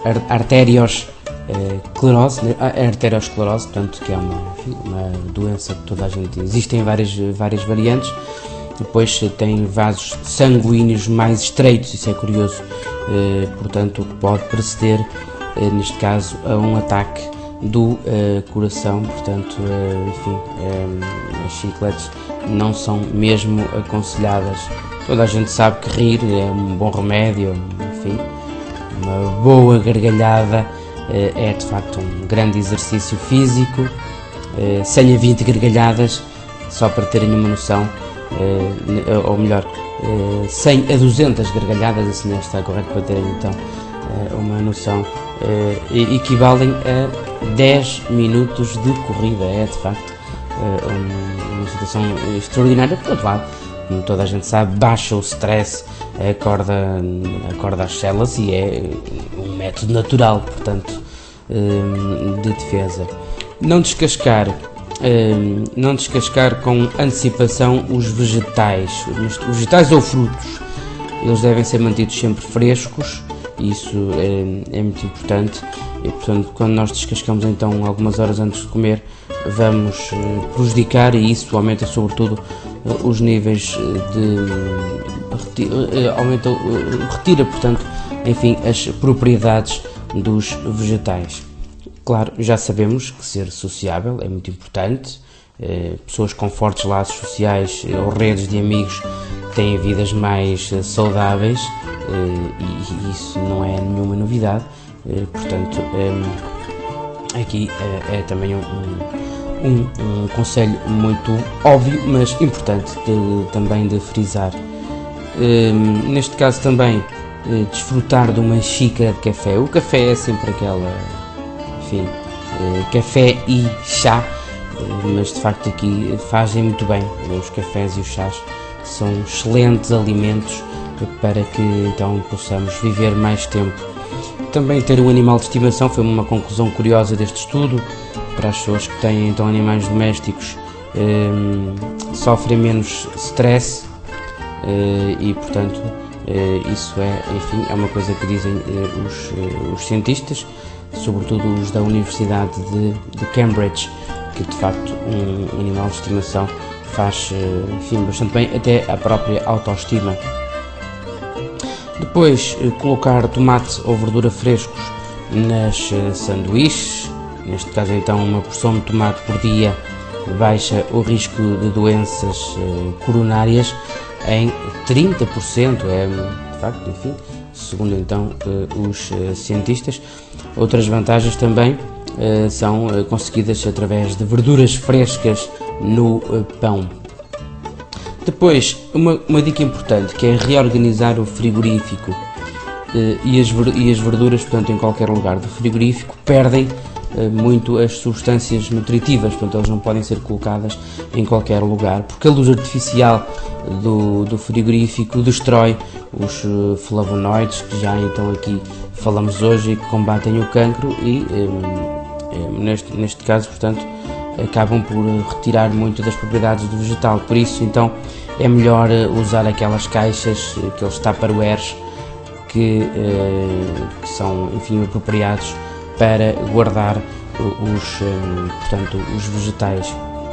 arteriosclerose, uh, arteriosclerose, portanto, que é uma, uma doença que toda a gente, existem várias, várias variantes, depois tem vasos sanguíneos mais estreitos, isso é curioso, uh, portanto, o que pode preceder, uh, neste caso, a um ataque do uh, coração, portanto, uh, enfim, um, as chicletes não são mesmo aconselhadas. Toda a gente sabe que rir é um bom remédio, enfim, uma boa gargalhada uh, é de facto um grande exercício físico, uh, cem a vinte gargalhadas, só para terem uma noção, uh, ou melhor, uh, cem a duzentas gargalhadas, assim está correto para terem então uh, uma noção, uh, equivalem a dez minutos de corrida, é de facto uh, uma situação extraordinária. Por outro lado, como toda a gente sabe, baixa o stress, acorda, acorda as células e é um método natural, portanto, uh, de defesa. Não descascar, uh, não descascar com antecipação os vegetais, os vegetais ou frutos, eles devem ser mantidos sempre frescos, isso é, é muito importante. E portanto, quando nós descascamos então algumas horas antes de comer, vamos uh, prejudicar e isso aumenta sobretudo uh, os níveis de uh, uh, aumenta, uh, retira portanto, enfim, as propriedades dos vegetais. Claro, já sabemos que ser sociável é muito importante, uh, pessoas com fortes laços sociais uh, ou redes de amigos têm vidas mais uh, saudáveis uh, e, e isso não é nenhuma novidade. Portanto, aqui é também um, um, um conselho muito óbvio, mas importante de, também de frisar. Neste caso também eh, desfrutar de uma xícara de café. O café é sempre aquela, enfim, eh, café e chá, eh, mas de facto aqui fazem muito bem. Os cafés e os chás são excelentes alimentos para que então possamos viver mais tempo. Também ter um animal de estimação foi uma conclusão curiosa deste estudo. Para as pessoas que têm então animais domésticos, eh, sofrem menos stress eh, e portanto eh, isso é, enfim, é uma coisa que dizem eh, os, eh, os cientistas, sobretudo os da Universidade de, de Cambridge, que de facto um animal de estimação faz, eh, enfim, bastante bem até a própria autoestima. Depois, eh, colocar tomate ou verdura frescos nas eh, sanduíches. Neste caso, então, uma porção de tomate por dia baixa o risco de doenças eh, coronárias em trinta por cento. É, de facto, enfim, segundo então eh, os eh, cientistas. Outras vantagens também eh, são eh, conseguidas através de verduras frescas no eh, pão. Depois, uma, uma dica importante, que é reorganizar o frigorífico. Eh, e, as, e as verduras, portanto, em qualquer lugar do frigorífico, perdem muito as substâncias nutritivas, portanto elas não podem ser colocadas em qualquer lugar, porque a luz artificial do, do frigorífico destrói os flavonoides, que já então aqui falamos hoje, e que combatem o cancro e um, neste, neste caso, portanto, acabam por retirar muito das propriedades do vegetal. Por isso, então, é melhor usar aquelas caixas, aqueles tupperwares que, que são, enfim, apropriados para guardar os, portanto, os vegetais.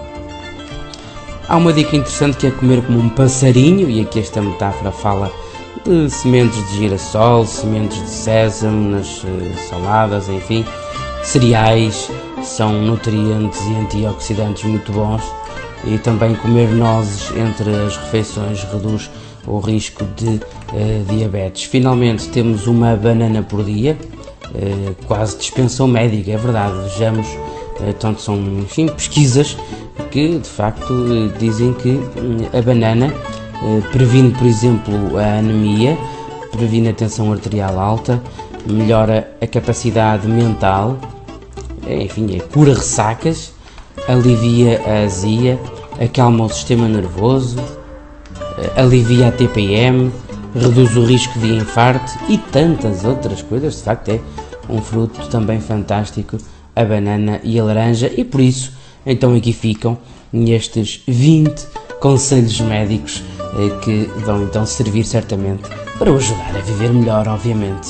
Há uma dica interessante, que é comer como um passarinho, e aqui esta metáfora fala de sementes de girassol, sementes de sésamo nas saladas, enfim, cereais, são nutrientes e antioxidantes muito bons, e também comer nozes entre as refeições reduz o risco de uh, diabetes. Finalmente, temos uma banana por dia. Uh, quase dispensão médica, é verdade, vejamos, uh, tanto são, enfim, pesquisas que de facto uh, dizem que uh, a banana uh, previne, por exemplo, a anemia, previne a tensão arterial alta, melhora a capacidade mental, enfim, é, cura ressacas, alivia a azia, acalma o sistema nervoso, uh, alivia a T P M, reduz o risco de infarto e tantas outras coisas. De facto é um fruto também fantástico, a banana e a laranja, e por isso então aqui ficam estes vinte conselhos médicos eh, que vão então servir certamente para o ajudar a viver melhor, obviamente.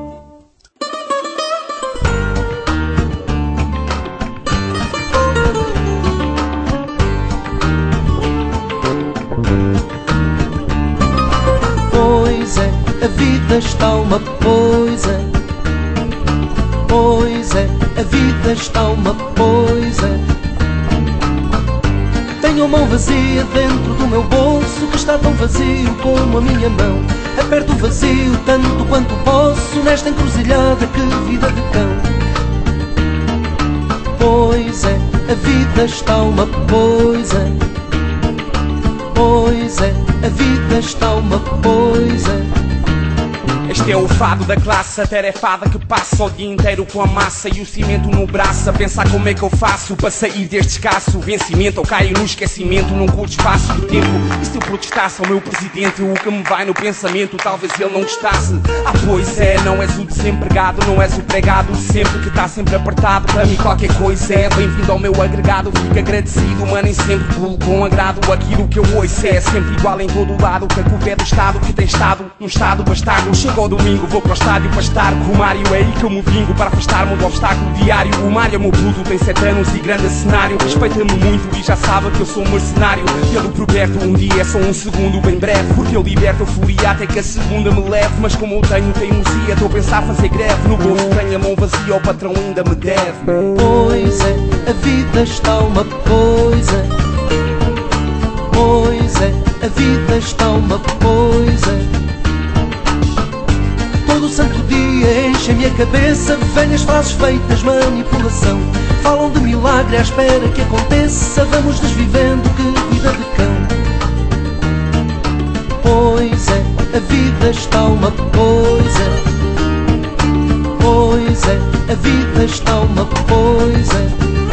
Pois é, a vida está uma coisa. Pois é, a vida está uma coisa. Tenho a mão vazia dentro do meu bolso, que está tão vazio como a minha mão. Aperto o vazio tanto quanto posso nesta encruzilhada, que vida de cão. Pois é, a vida está uma coisa. Pois é, a vida está uma coisa. Este é o fado da classe atarefada que passa o dia inteiro com a massa e o cimento no braço, a pensar como é que eu faço para sair deste escasso vencimento. Eu caio no esquecimento num curto espaço de tempo. E se eu protestasse ao meu presidente, o que me vai no pensamento, talvez ele não gostasse. Ah, pois é, não és o desempregado, não és o pregado sempre que está sempre apertado. Para mim qualquer coisa é bem-vindo ao meu agregado. Fico agradecido, mas nem sempre pulo com agrado. Aquilo que eu ouço é sempre igual em todo lado, que a culpa é do Estado que tem estado num estado bastardo. Chego ao domingo, vou para o estádio para estar com o Mário. É aí que eu me vingo para afastar-me do obstáculo diário. O Mário é meu puto, tem sete anos e grande cenário. Respeita-me muito e já sabe que eu sou um mercenário. Pelo proberto, um dia é só um segundo bem breve, porque eu liberto a euforia até que a segunda me leve. Mas como eu tenho teimosia, estou a pensar fazer greve. No bolso tenho a mão vazia, o patrão ainda me deve. Pois é, a vida está uma coisa. Pois é, a vida está uma coisa. Todo santo dia enchem-me a cabeça velhas frases feitas manipulação. Falam de milagre à espera que aconteça. Vamos desvivendo, que vida de cão. Pois é, a vida está uma coisa. Pois é, a vida está uma coisa.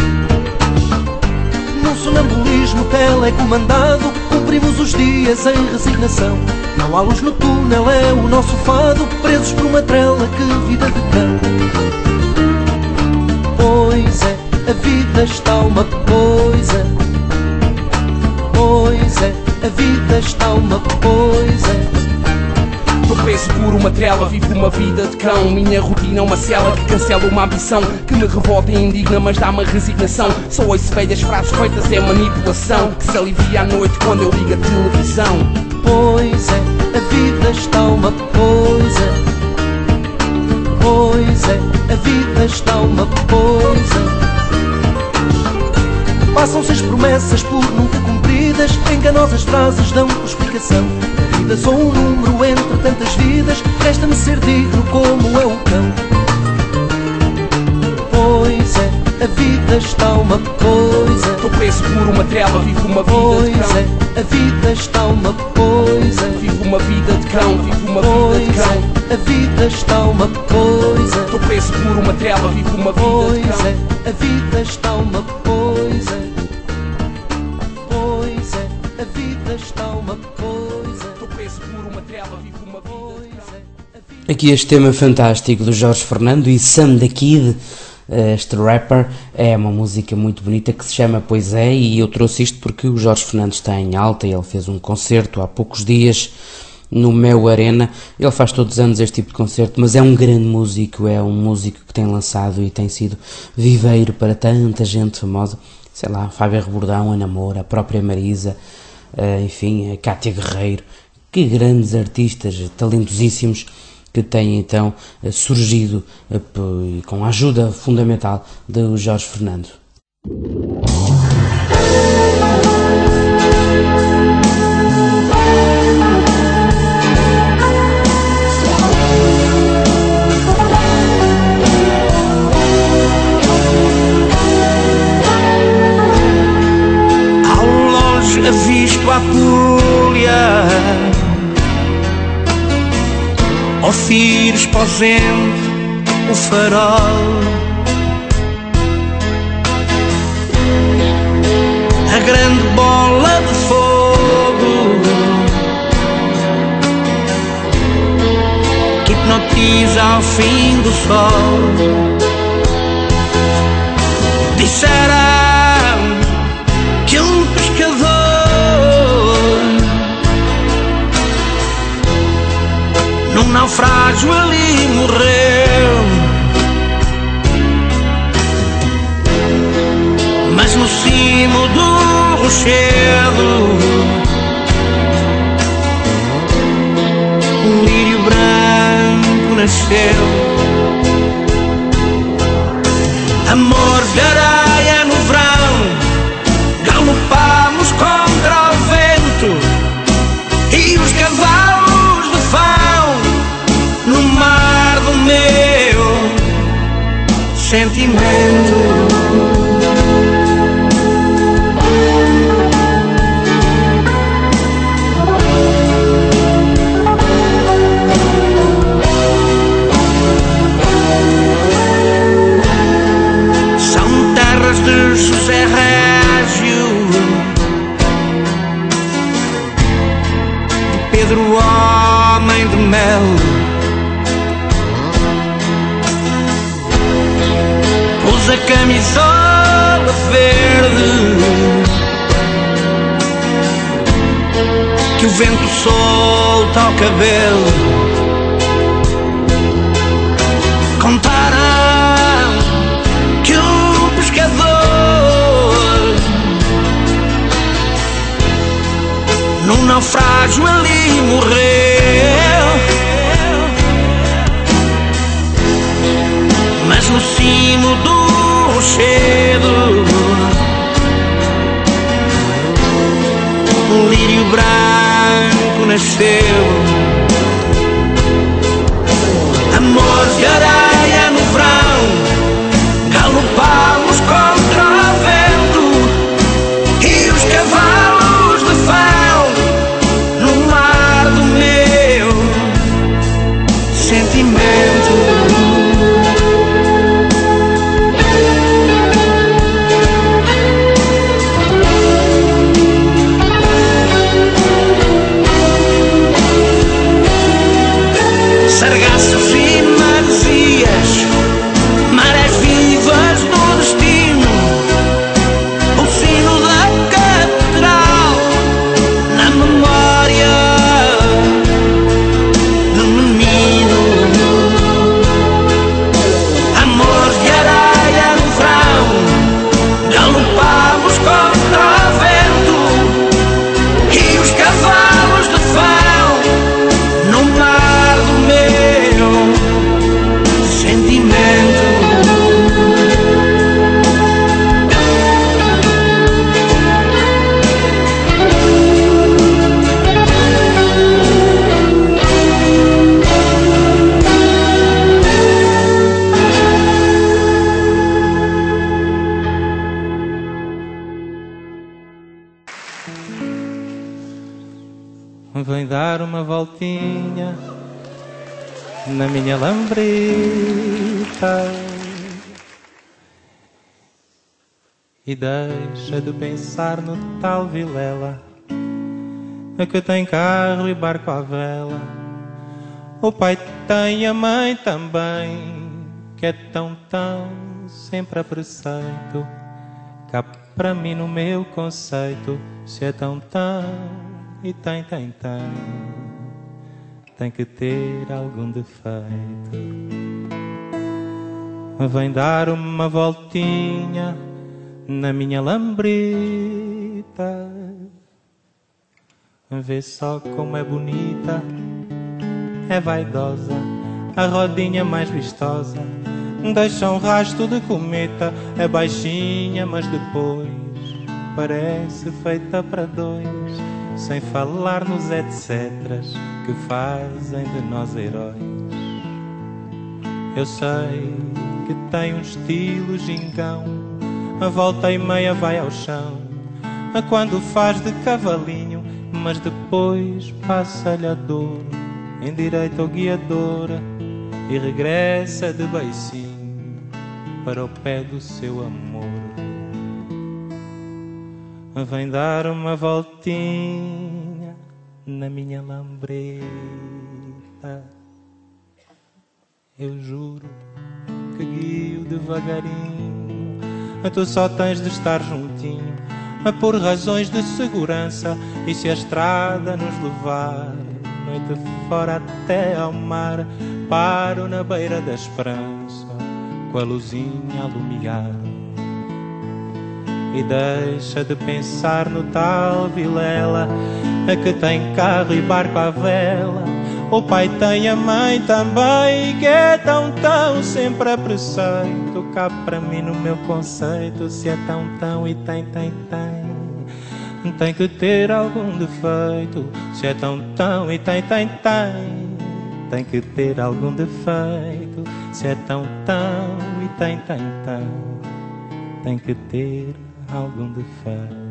Num sonambulismo telecomandado, cumprimos os dias em resignação. Não há luz no túnel, é o nosso fado, presos por uma trela, que vida de cão. Pois é, a vida está uma coisa. Pois é, a vida está uma coisa. Tropeço por uma trela, vivo uma vida de cão. Minha rotina é uma cela que cancela uma ambição, que me revolta e indigna, mas dá-me resignação. Só ouço velhas frases feitas é manipulação, que se alivia à noite quando eu ligo a televisão. Pois é, a vida está uma coisa. Pois é, a vida está uma coisa. Passam-se as promessas por nunca cumpridas, enganosas frases dão explicação. A vida só um número entre tantas vidas, resta-me ser digno como é o cão. Pois é, a vida está uma coisa. Tropeço por uma trela, vivo uma vida pois de cão. Pois é, a vida está uma coisa. Vivo uma vida de cão, vivo uma pois vida de cão. É, a vida está uma coisa. Tropeço por uma trela, vivo uma vida pois de cão. Pois é, a vida está uma coisa. Pois é, a vida está uma coisa. Tropeço por uma trela, vivo uma vida de cão. Aqui este tema fantástico do Jorge Fernando e Sam da Kid, este rapper, é uma música muito bonita que se chama Pois É, e eu trouxe isto porque o Jorge Fernando está em alta. Ele fez um concerto há poucos dias no Mel Arena. Ele faz todos os anos este tipo de concerto, mas é um grande músico, é um músico que tem lançado e tem sido viveiro para tanta gente famosa, sei lá, Fábio Rebordão, Ana Moura, a própria Marisa, enfim, a Cátia Guerreiro. Que grandes artistas, talentosíssimos, que têm então surgido com a ajuda fundamental do Jorge Fernando. Ao longe avisto a pulha, ouvir esposente o farol, a grande bola de fogo que hipnotiza ao fim do sol. Disseram que um pescador num naufrágio ali morreu, mas no cimo do rochedo um lírio branco nasceu. Amor de areia no verão, galopamos contra o vento e os cavalos de fão no mar do meu sentimento. São terras de José Régio, de Pedro Homem de Mel, pôs a camisola verde que o vento solta ao cabelo. Contaram que um pescador num naufrágio ali morreu, mas no cimo do rochedo um lírio branco nasceu. Amor de areia no verão, galopamos contra o vento e os cavalos de ferro no mar do meu sozinha na minha lambreta e deixa de pensar no tal Vilela que tem carro e barco à vela. O pai tem, a mãe também, que é tão, tão sempre a preceito. Cá para mim no meu conceito, se é tão, tão e tem, tem, tem, tem que ter algum defeito. Vem dar uma voltinha na minha lambreta, vê só como é bonita, é vaidosa, a rodinha mais vistosa, deixa um rasto de cometa, é baixinha mas depois parece feita para dois, sem falar nos etcéteras que fazem de nós heróis. Eu sei que tem um estilo gingão, a volta e meia vai ao chão, a quando faz de cavalinho, mas depois passa-lhe a dor, endireita o guiador e regressa de beicinho para o pé do seu amor. Vem dar uma voltinha na minha lambreta, eu juro que guio devagarinho, tu só tens de estar juntinho por razões de segurança, e se a estrada nos levar noite fora até ao mar, paro na beira da esperança com a luzinha a lumiar. E deixa de pensar no tal Vilela que tem carro e barco à vela. O pai tem, a mãe também, que é tão, tão sempre a preceito. Cá para mim no meu conceito, se é tão, tão e tem, tem, tem, tem que ter algum defeito. Se é tão, tão e tem, tem, tem, tem que ter algum defeito. Se é tão, tão e tem, tem, tem, tem que ter algum defeito.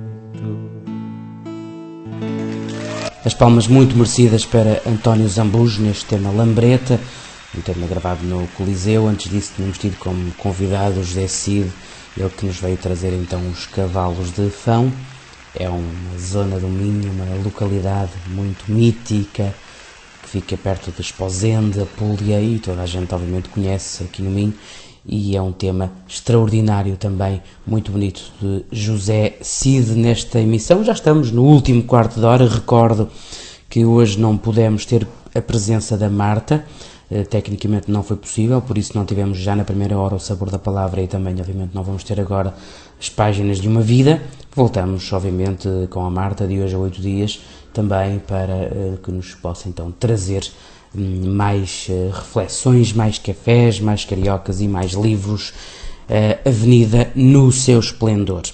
As palmas muito merecidas para António Zambujo neste tema Lambreta, um tema gravado no Coliseu. Antes disso tínhamos tido como convidado o José Cid, ele que nos veio trazer então os Cavalos de Fão. É uma zona do Minho, uma localidade muito mítica, que fica perto de Esposende, Apulia, e toda a gente obviamente conhece aqui no Minho, e é um tema extraordinário também, muito bonito, de José Cid nesta emissão. Já estamos no último quarto de hora. Recordo que hoje não pudemos ter a presença da Marta, eh, tecnicamente não foi possível, por isso não tivemos já na primeira hora o Sabor da Palavra, e também obviamente não vamos ter agora as Páginas de uma Vida. Voltamos obviamente com a Marta de hoje a oito dias, também para eh, que nos possa então trazer mais uh, reflexões, mais cafés, mais cariocas e mais livros. uh, Avenida no seu esplendor.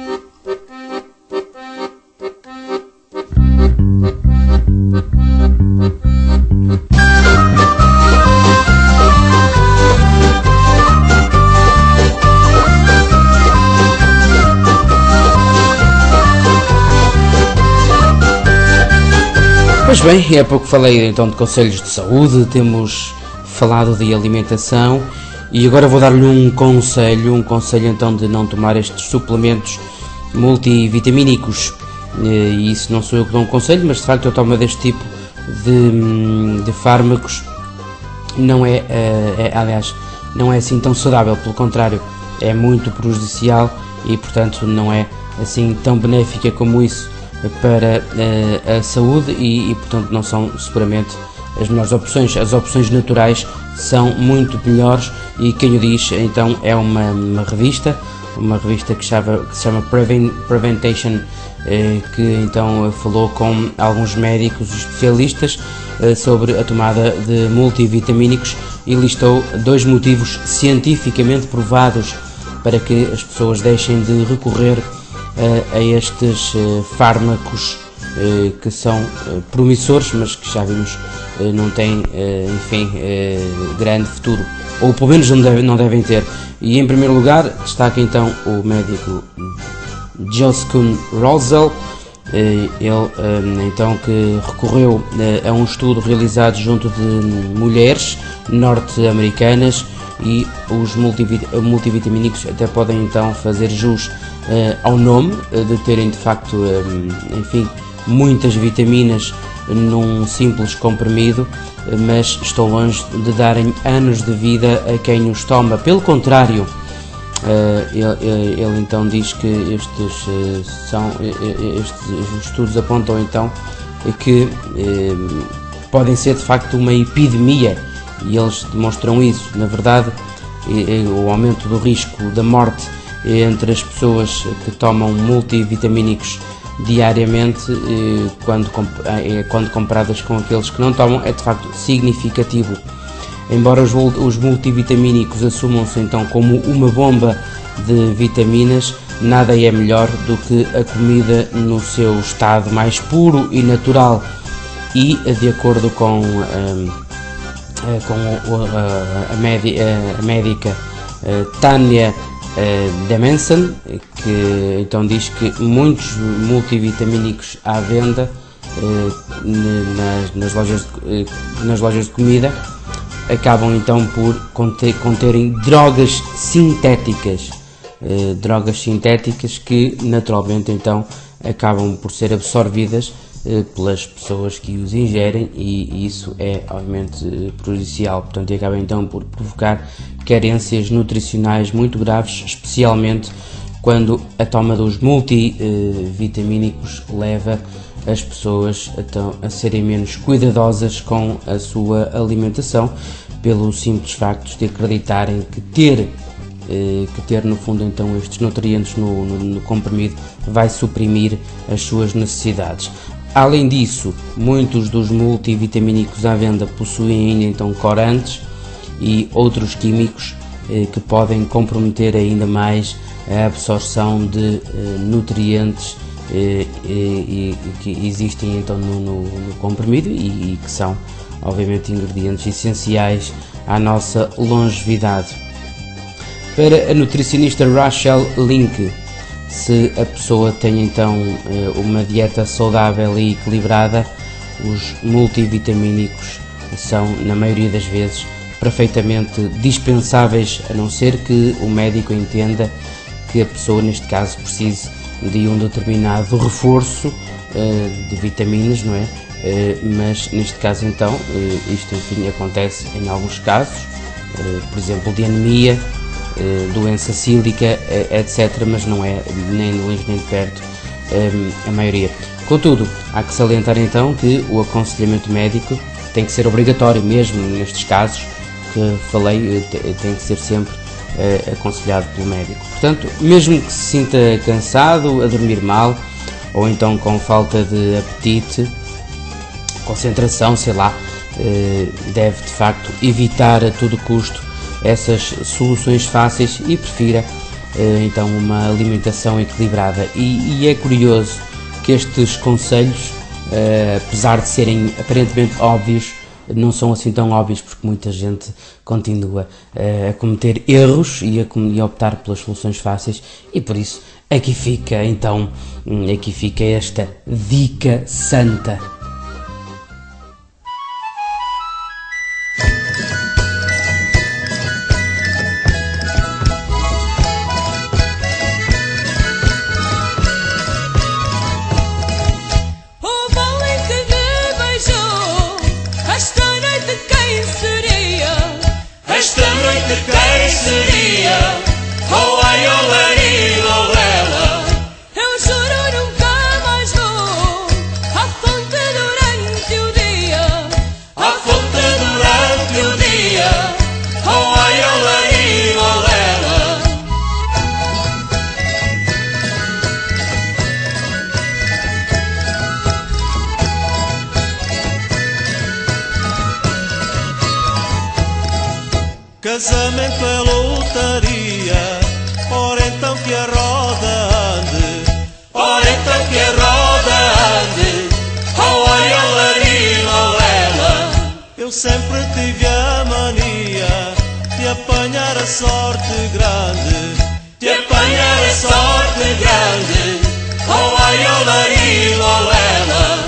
Pois bem, há pouco falei então de conselhos de saúde, temos falado de alimentação, e agora vou dar-lhe um conselho, um conselho então de não tomar estes suplementos multivitamínicos. E isso não sou eu que dou um conselho, mas de facto eu tomo deste tipo de, de fármacos, não é, é, aliás, não é assim tão saudável, pelo contrário, é muito prejudicial e portanto não é assim tão benéfica como isso para uh, a saúde, e, e portanto não são seguramente as melhores opções. As opções naturais são muito melhores, e quem o diz então é uma, uma revista, uma revista que, chama, que se chama Preven, Preventation, uh, que então falou com alguns médicos especialistas uh, sobre a tomada de multivitamínicos, e listou dois motivos cientificamente provados para que as pessoas deixem de recorrer a estes uh, fármacos uh, que são uh, promissores, mas que já vimos uh, não têm, uh, enfim, uh, grande futuro, ou pelo menos não devem, não devem ter. E em primeiro lugar destaca então o médico Josquin Rosell, Ele então que recorreu a um estudo realizado junto de mulheres norte-americanas, e os multivit multivitamínicos até podem então fazer jus ao nome de terem de facto, enfim, muitas vitaminas num simples comprimido, mas estou longe de darem anos de vida a quem os toma. Pelo contrário, ele, ele então diz que estes são estes estudos apontam então que podem ser de facto uma epidemia, e eles demonstram isso. Na verdade, o aumento do risco da morte entre as pessoas que tomam multivitamínicos diariamente, quando, quando comparadas com aqueles que não tomam, é de facto significativo. Embora os, os multivitamínicos assumam-se então como uma bomba de vitaminas, nada é melhor do que a comida no seu estado mais puro e natural. E, de acordo com, um, com a, a, médica, a médica Tânia Demensen, que então diz que muitos multivitamínicos à venda nas, nas, lojas de, nas lojas de comida acabam então por conter, conterem drogas sintéticas, eh, drogas sintéticas que naturalmente então acabam por ser absorvidas eh, pelas pessoas que os ingerem, e isso é obviamente prejudicial, portanto, e acaba então por provocar carências nutricionais muito graves, especialmente quando a toma dos multivitamínicos leva as pessoas então a serem menos cuidadosas com a sua alimentação, pelo simples facto de acreditarem que ter, eh, que ter no fundo então estes nutrientes no, no, no comprimido vai suprimir as suas necessidades. Além disso, muitos dos multivitamínicos à venda possuem ainda então corantes e outros químicos eh, que podem comprometer ainda mais a absorção de eh, nutrientes E, e, e que existem então no, no, no comprimido, e, e que são obviamente ingredientes essenciais à nossa longevidade. Para a nutricionista Rachel Link, se a pessoa tem então uma dieta saudável e equilibrada, os multivitamínicos são, na maioria das vezes, perfeitamente dispensáveis, a não ser que o médico entenda que a pessoa neste caso precise de um determinado reforço uh, de vitaminas, não é? Uh, mas neste caso então, uh, isto enfim acontece em alguns casos, uh, por exemplo de anemia, uh, doença cílica, uh, etcétera, mas não é nem de longe nem de perto um, a maioria. Contudo, há que salientar então que o aconselhamento médico tem que ser obrigatório, mesmo nestes casos que falei, uh, tem que ser sempre Uh, aconselhado pelo médico. Portanto, mesmo que se sinta cansado, a dormir mal, ou então com falta de apetite, concentração, sei lá, uh, deve de facto evitar a todo custo essas soluções fáceis e prefira uh, então uma alimentação equilibrada. E, e é curioso que estes conselhos, uh, apesar de serem aparentemente óbvios, não são assim tão óbvios, porque muita gente continua uh, a cometer erros e a, e a optar pelas soluções fáceis, e por isso aqui fica então, aqui fica esta dica santa. Quem seria? Oh, ai, oh, lari, oh, ela. Eu juro nunca mais vou à fonte durante o dia, à fonte durante o dia. Oh, ai, oh, lari, oh, ela. Casamento é lotaria, ora então que a roda ande, ora então que a roda ande. Oh, ai, oh, lari, oh, ela. Eu sempre tive a mania de apanhar a sorte grande, de apanhar a sorte grande. oh ai, olari, lolela.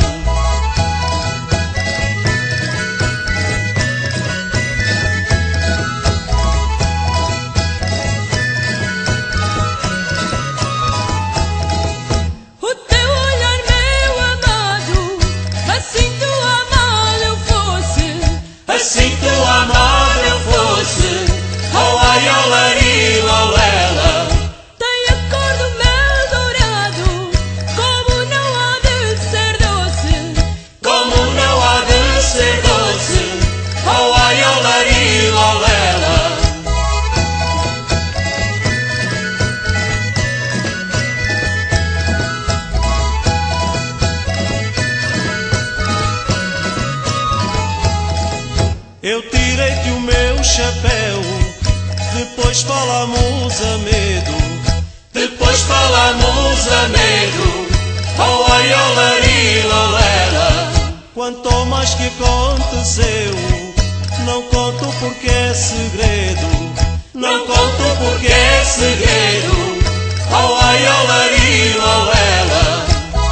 O teu olhar, meu amado, assim tua amada eu fosse, assim tua amada eu fosse, oh ai, olari, lolela. tem a cor do mel dourado, como não há de ser doce, Como não há de ser doce, oh ai, olari, lolela. Eu tirei-te o meu chapéu, depois falamos a medo. Depois falamos a medo, oh ai, olari, lolela. Quanto ao mais que aconteceu, não conto porque é segredo. Não conto porque é segredo, oh ai, olari, lolela.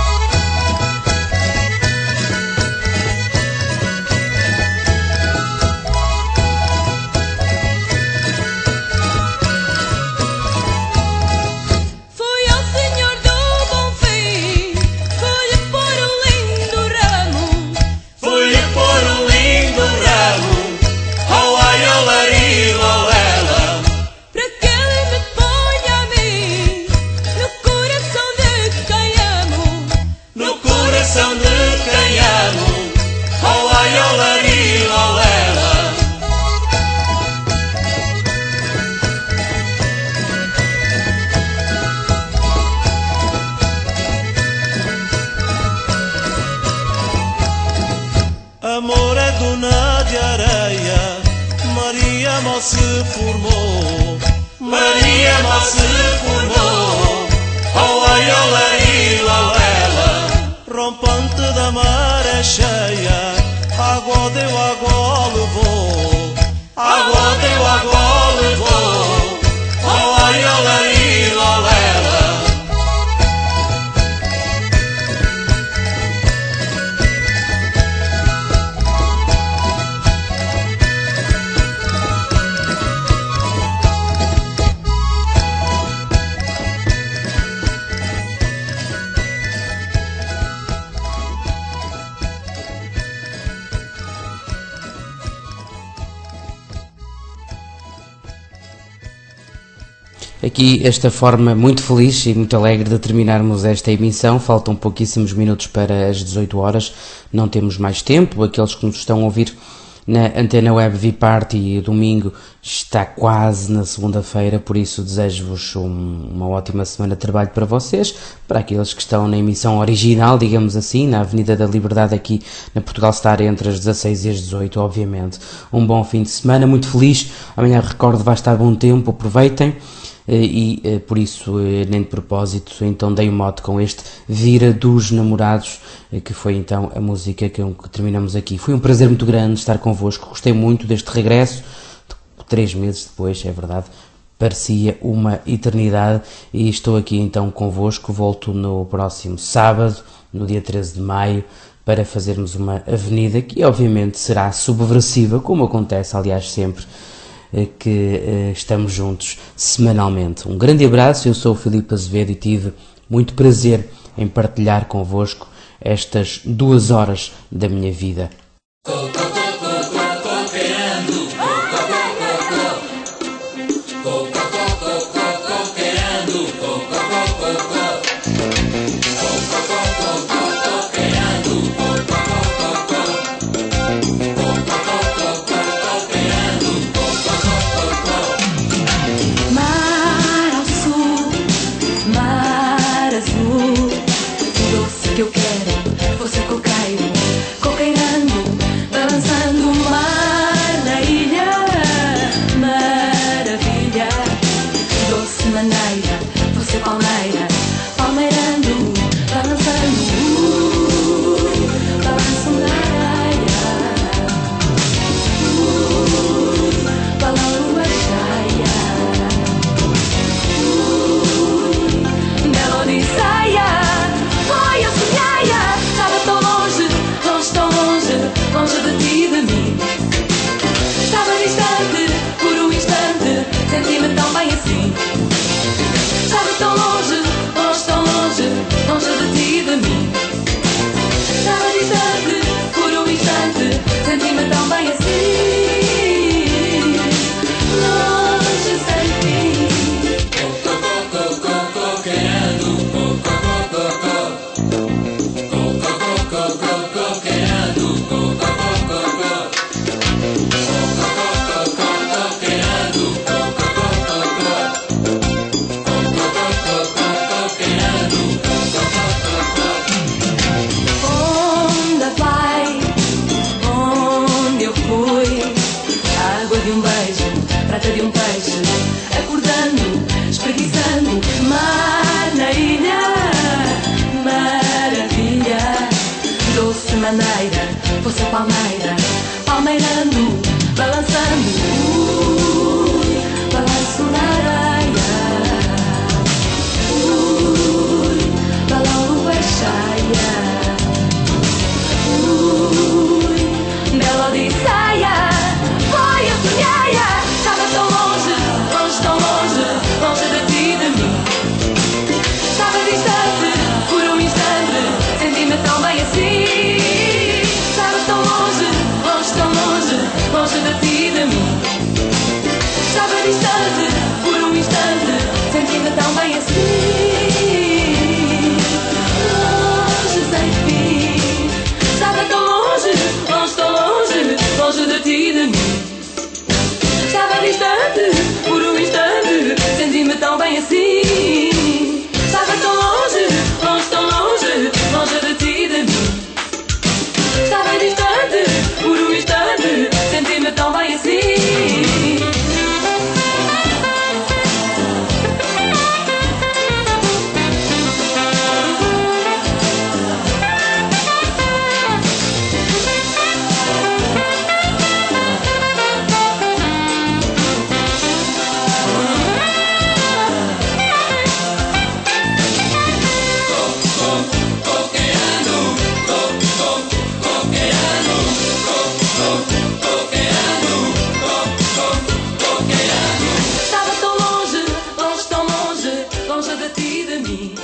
foi ao Senhor do Bom Fim, foi-lhe pôr um lindo ramo, Fui-lhe pôr um lindo ramo, oh ai, olari, lolela. para que ele me ponha a mim no coração de quem amo, No coração de quem amo, oh ai, olari, lolela. Amor é duna de areia, Maria mal se formou. Maria mal se formou, oh ai, olari, lolela. Rompante da maré cheia, água deu, água levou. Água deu, água levou, oh ai, olari, lolela. Aqui esta forma muito feliz e muito alegre de terminarmos esta emissão. Faltam pouquíssimos minutos para as dezoito horas, não temos mais tempo. Aqueles que nos estão a ouvir na Antena Web V-Party, domingo está quase na segunda-feira, por isso desejo-vos um, uma ótima semana de trabalho para vocês. Para aqueles que estão na emissão original, digamos assim, na Avenida da Liberdade aqui na Portugal Star, entre as dezasseis e as dezoito, obviamente. Um bom fim de semana, muito feliz. Amanhã, recordo, vai estar bom tempo, aproveitem. E por isso, nem de propósito, então dei um mote com este Vira dos Namorados, que foi então a música que terminamos aqui. Foi um prazer muito grande estar convosco, gostei muito deste regresso, três meses depois, é verdade, parecia uma eternidade, e estou aqui então convosco. Volto no próximo sábado, no dia treze de maio, para fazermos uma avenida que obviamente será subversiva, como acontece aliás sempre que uh, estamos juntos semanalmente. Um grande abraço, eu sou o Filipe Azevedo e tive muito prazer em partilhar convosco estas duas horas da minha vida. que eu quero, você cocairo, coqueirando, balançando. fosse palmeira, palmeirando, balançando, ui, balanço na areia, ui, balão lua cheia, ui, bela odisseia, foi a sonheia, estava tão longe, longe, tão longe, longe de ti, de mim, estava distante, por um instante, senti-me tão bem assim, estava tão longe, longe, tão longe, longe de ti, de mim, estava distante, por um instante, senti-me tão bem assim, longe sem fim, estava tão longe, longe, tão longe, longe de ti, de mim, estava distante, por um instante, senti-me tão bem assim, estava tão longe, longe, tão longe, longe de ti, de mim, estava distante, por um instante, senti-me tão bem assim. Estava tão longe, longe, tão longe, longe de ti, de mim.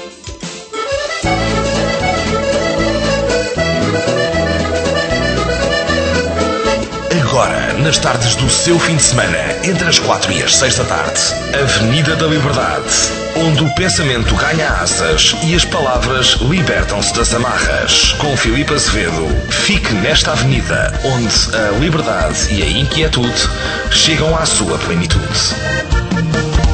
Agora, nas tardes do seu fim de semana, entre as quatro e as seis da tarde, Avenida da Liberdade, onde o pensamento ganha asas e as palavras libertam-se das amarras. Com Filipe Azevedo, fique nesta avenida, onde a liberdade e a inquietude chegam à sua plenitude.